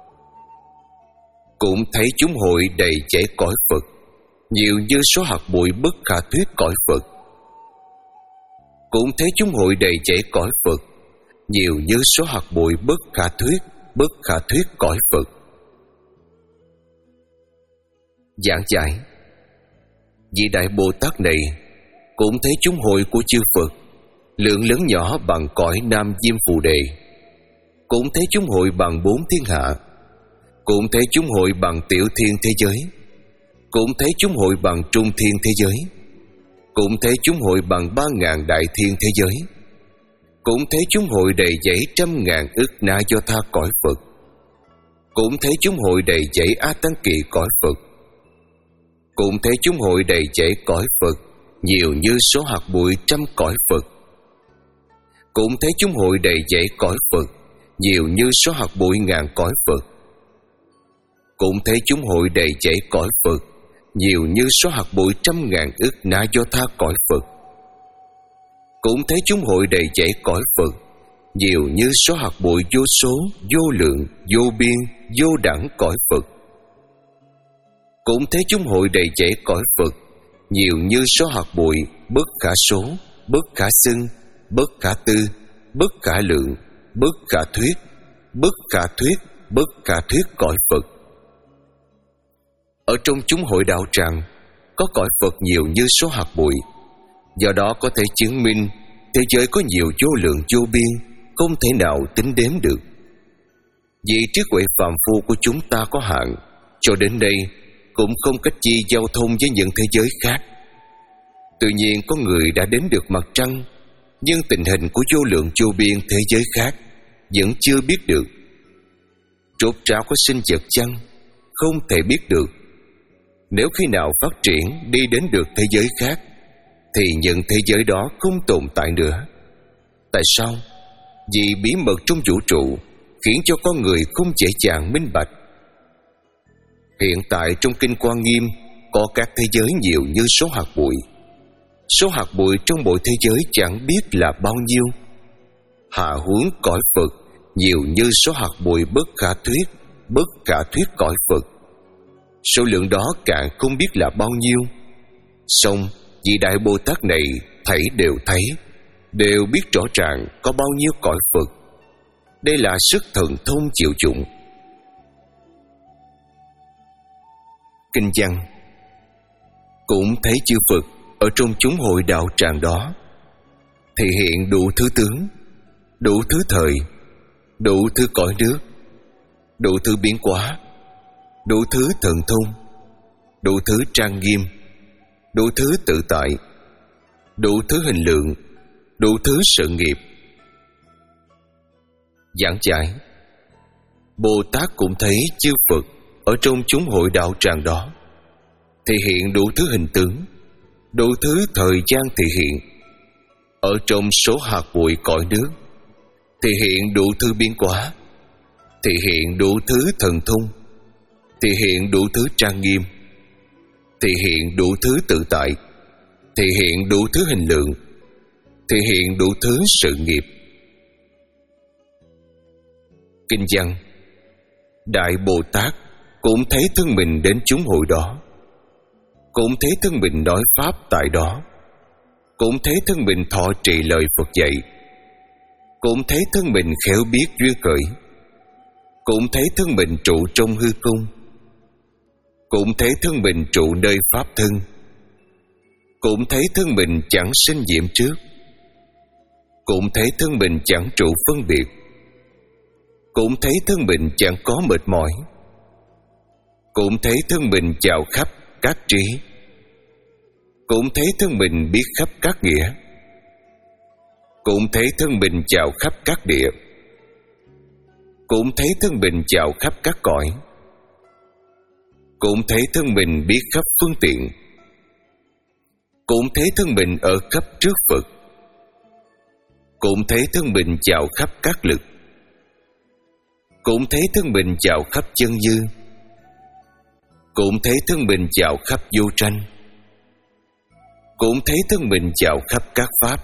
cũng thấy chúng hội đầy dẫy cõi Phật nhiều như số hạt bụi bất khả thuyết cõi Phật, cũng thấy chúng hội đầy dẫy cõi Phật nhiều như số hạt bụi bất khả thuyết bất khả thuyết cõi Phật. Giảng giải: vị Đại Bồ Tát này cũng thấy chúng hội của chư Phật lượng lớn nhỏ bằng cõi Nam Diêm Phù Đề, cũng thấy chúng hội bằng bốn thiên hạ, cũng thấy chúng hội bằng tiểu thiên thế giới, cũng thấy chúng hội bằng trung thiên thế giới, cũng thấy chúng hội bằng ba ngàn đại thiên thế giới, cũng thấy chúng hội đầy dẫy trăm ngàn ức na do tha cõi Phật, cũng thấy chúng hội đầy dẫy a tăng kỳ cõi Phật, cũng thấy chúng hội đầy dẫy cõi Phật nhiều như số hạt bụi trăm cõi Phật, cũng thấy chúng hội đầy dẫy cõi Phật nhiều như số hạt bụi ngàn cõi Phật, cũng thấy chúng hội đầy dẫy cõi Phật nhiều như số hạt bụi trăm ngàn ức na do tha cõi Phật, cũng thấy chúng hội đầy dẫy cõi Phật nhiều như số hạt bụi vô số, vô lượng, vô biên, vô đẳng cõi Phật, cũng thấy chúng hội đầy dẫy cõi Phật nhiều như số hạt bụi bất khả số, bất khả xưng, bất khả tư, bất khả lượng, bất khả thuyết, bất khả thuyết, bất khả thuyết cõi Phật. Ở trong chúng hội đạo tràng có cõi Phật nhiều như số hạt bụi, do đó có thể chứng minh thế giới có nhiều vô lượng vô biên, không thể nào tính đếm được. Vì trí huệ phàm phu của chúng ta có hạn, cho đến đây cũng không cách chi giao thông với những thế giới khác. Tự nhiên có người đã đến được mặt trăng, nhưng tình hình của vô lượng vô biên thế giới khác vẫn chưa biết được. Rốt ráo có sinh vật chăng? Không thể biết được. Nếu khi nào phát triển đi đến được thế giới khác, thì những thế giới đó không tồn tại nữa. Tại sao? Vì bí mật trong vũ trụ khiến cho con người không dễ dàng minh bạch. Hiện tại trong Kinh Quan Nghiêm có các thế giới nhiều như số hạt bụi. Số hạt bụi trong bộ thế giới chẳng biết là bao nhiêu. hạ huống cõi Phật nhiều như số hạt bụi bất khả thuyết, bất khả thuyết cõi Phật. Số lượng đó càng không biết là bao nhiêu. Song vị Đại Bồ Tát này thảy đều thấy, đều biết rõ ràng có bao nhiêu cõi Phật. Đây là sức thần thông chịu dụng. Kinh văn: cũng thấy chư Phật ở trong chúng hội đạo tràng đó, thì hiện đủ thứ tướng, đủ thứ thời, đủ thứ cõi nước, đủ thứ biến hóa, đủ thứ thần thông, đủ thứ trang nghiêm, đủ thứ tự tại, đủ thứ hình lượng, đủ thứ sự nghiệp. Giảng giải: Bồ Tát cũng thấy chư Phật ở trong chúng hội đạo tràng đó, thì hiện đủ thứ hình tướng, đủ thứ thời gian thị hiện. Ở trong số hạt bụi cõi nước, thì hiện đủ thứ biến hóa, thì hiện đủ thứ thần thông, thì hiện đủ thứ trang nghiêm, thì hiện đủ thứ tự tại, thì hiện đủ thứ hình lượng, thì hiện đủ thứ sự nghiệp. Kinh văn: Đại Bồ Tát cũng thấy thân mình đến chúng hội đó, cũng thấy thân mình nói pháp tại đó, cũng thấy thân mình thọ trì lời Phật dạy, cũng thấy thân mình khéo biết duyên khởi, cũng thấy thân mình trụ trong hư không, cũng thấy thân mình trụ nơi pháp thân, cũng thấy thân mình chẳng sinh diệm trước, cũng thấy thân mình chẳng trụ phân biệt, cũng thấy thân mình chẳng có mệt mỏi, cũng thấy thân mình chào khắp các trí, cũng thấy thân mình biết khắp các nghĩa, cũng thấy thân mình chào khắp các địa, cũng thấy thân mình chào khắp các cõi, cũng thấy thân mình biết khắp phương tiện, cũng thấy thân mình ở khắp trước Phật, cũng thấy thân mình chào khắp các lực, cũng thấy thân mình chào khắp chân như, cũng thấy thân mình chào khắp vô tranh, cũng thấy thân mình chào khắp các pháp.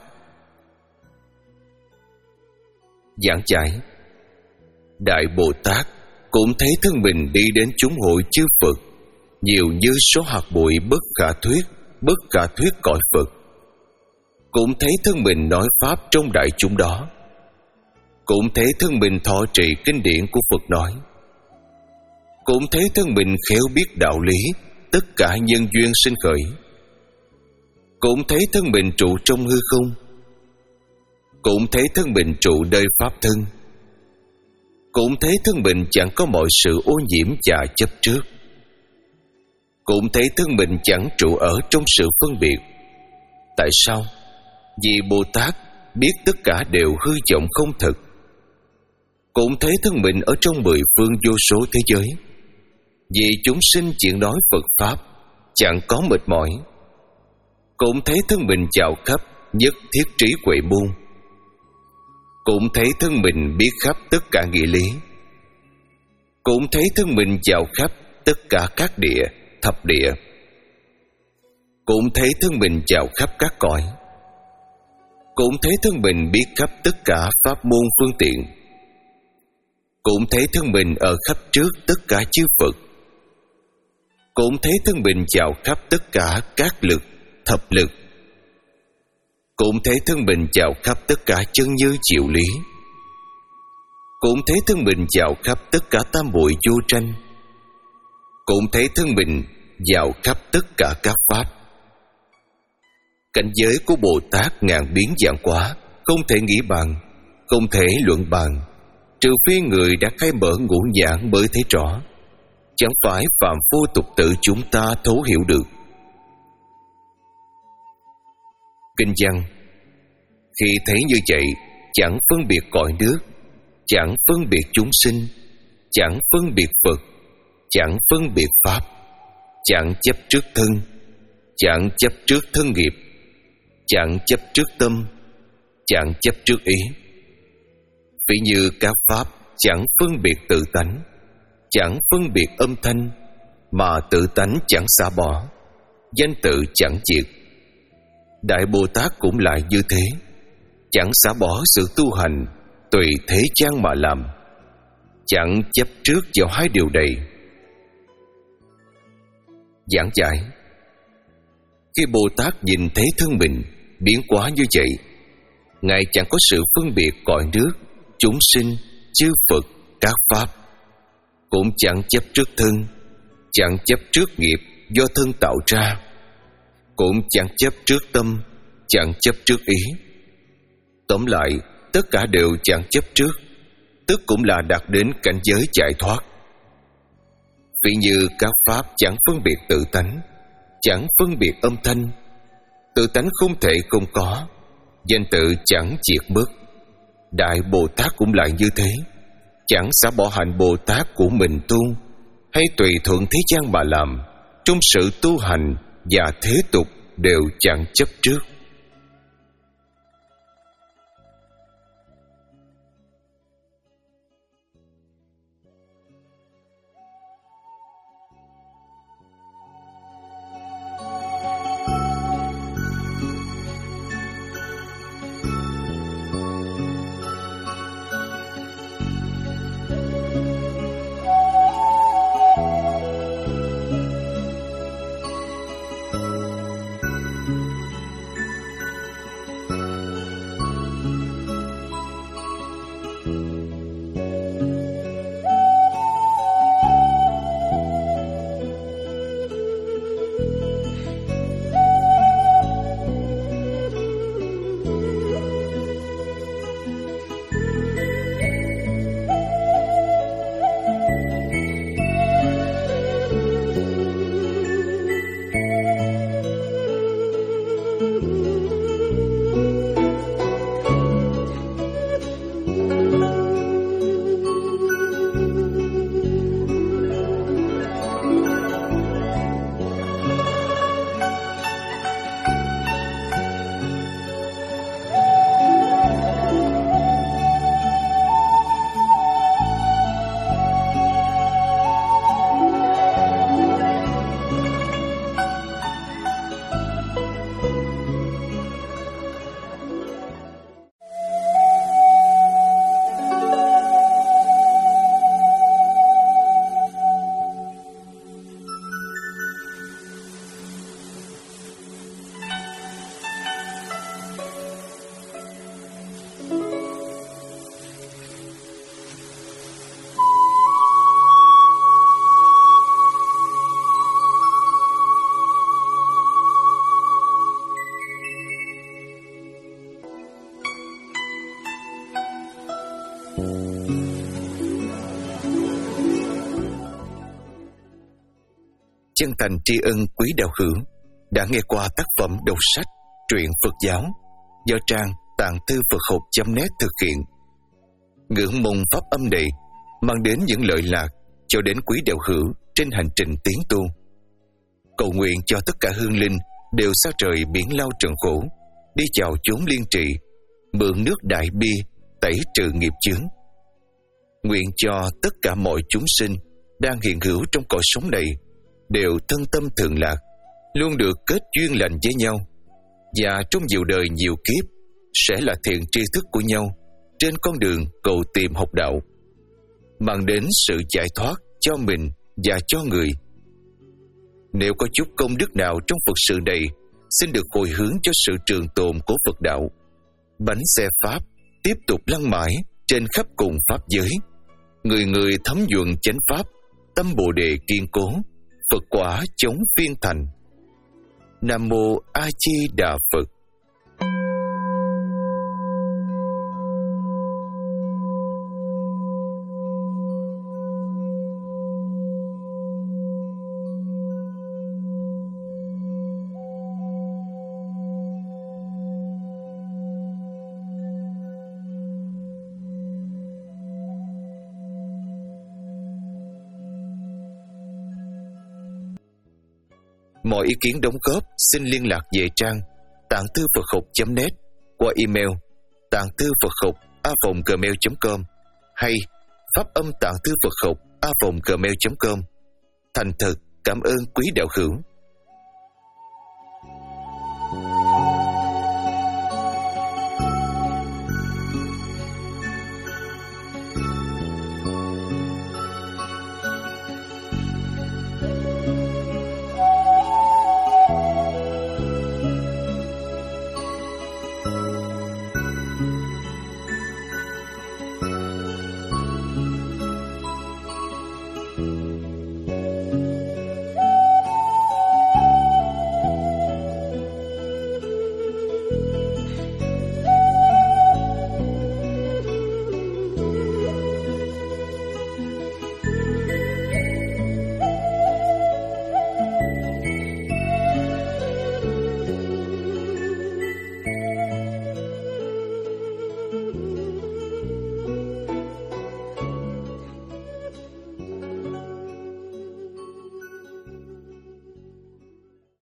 Giảng giải: Đại Bồ Tát cũng thấy thân mình đi đến chúng hội chư Phật nhiều như số hạt bụi bất khả thuyết, bất khả thuyết cõi Phật, cũng thấy thân mình nói pháp trong đại chúng đó, cũng thấy thân mình thọ trì kinh điển của Phật nói, cũng thấy thân mình khéo biết đạo lý tất cả nhân duyên sinh khởi, cũng thấy thân mình trụ trong hư không, cũng thấy thân mình trụ nơi pháp thân, cũng thấy thân mình chẳng có mọi sự ô nhiễm và chấp trước, cũng thấy thân mình chẳng trụ ở trong sự phân biệt. Tại sao? Vì Bồ Tát biết tất cả đều hư vọng không thực. Cũng thấy thân mình ở trong mười phương vô số thế giới, vì chúng sinh chuyện nói Phật Pháp chẳng có mệt mỏi. Cũng thấy thân mình chào khắp nhất thiết trí huệ môn, cũng thấy thân mình biết khắp tất cả nghĩa lý, cũng thấy thân mình chào khắp tất cả các địa, thập địa, cũng thấy thân mình chào khắp các cõi, cũng thấy thân mình biết khắp tất cả pháp môn phương tiện, cũng thấy thân mình ở khắp trước tất cả chư Phật, cũng thấy thân mình chào khắp tất cả các lực, thập lực, cũng thấy thân mình chào khắp tất cả chân như diệu lý, cũng thấy thân mình chào khắp tất cả tam muội vô tranh, cũng thấy thân mình vào khắp tất cả các pháp. Cảnh giới của Bồ Tát ngàn biến vạn hóa, không thể nghĩ bàn, không thể luận bàn, trừ phi người đã khai mở ngũ nhãn mới thấy rõ, chẳng phải phàm phu tục tử chúng ta thấu hiểu được. Kinh văn: Khi thấy như vậy, chẳng phân biệt cõi nước, chẳng phân biệt chúng sinh, chẳng phân biệt Phật, chẳng phân biệt pháp, chẳng chấp trước thân, chẳng chấp trước thân nghiệp, chẳng chấp trước tâm, chẳng chấp trước ý. Ví như các pháp chẳng phân biệt tự tánh, chẳng phân biệt âm thanh, mà tự tánh chẳng xả bỏ, danh tự chẳng diệt. Đại Bồ Tát cũng lại như thế, chẳng xả bỏ sự tu hành tùy thế gian mà làm, chẳng chấp trước vào hai điều này. Giảng giải: khi Bồ Tát nhìn thấy thân mình biến hóa như vậy, Ngài chẳng có sự phân biệt cõi nước, chúng sinh, chư Phật, các Pháp, cũng chẳng chấp trước thân, chẳng chấp trước nghiệp do thân tạo ra, cũng chẳng chấp trước tâm, chẳng chấp trước ý. Tóm lại, tất cả đều chẳng chấp trước, tức cũng là đạt đến cảnh giới giải thoát. Ví như các Pháp chẳng phân biệt tự tánh, chẳng phân biệt âm thanh, tự tánh không thể không có, danh tự chẳng diệt mất. Đại Bồ Tát cũng lại như thế, chẳng xả bỏ hạnh Bồ Tát của mình tu, hay tùy thuận thế gian mà làm, trong sự tu hành và thế tục đều chẳng chấp trước. Chân thành tri ân quý đạo hữu đã nghe qua tác phẩm đọc sách truyện Phật giáo do trang tạng thư Phật học chấm net thực hiện. Ngưỡng mong pháp âm này mang đến những lợi lạc cho đến quý đạo hữu trên hành trình tiến tu. Cầu nguyện cho tất cả hương linh đều xa trời biển lao trần khổ, đi chào chốn liên trì, mượn nước đại bi tẩy trừ nghiệp chướng. Nguyện cho tất cả mọi chúng sinh đang hiện hữu trong cõi sống này đều thân tâm thường lạc, luôn được kết duyên lành với nhau, và trong nhiều đời nhiều kiếp sẽ là thiện tri thức của nhau trên con đường cầu tìm học đạo, mang đến sự giải thoát cho mình và cho người. Nếu có chút công đức nào trong Phật sự này, xin được hồi hướng cho sự trường tồn của Phật đạo. Bánh xe Pháp tiếp tục lăn mãi trên khắp cùng Pháp giới, người người thấm nhuận chánh Pháp, tâm Bồ Đề kiên cố, Phật quả chống phiên thành. Nam Mô A Di Đà Phật. Mọi ý kiến đóng góp xin liên lạc về trang tạng thư Phật học chấm net qua email tạng thư Phật học a vòng gmail chấm com hay pháp âm tạng thư Phật học a vòng gmail chấm com. Thành thật cảm ơn quý đạo hữu.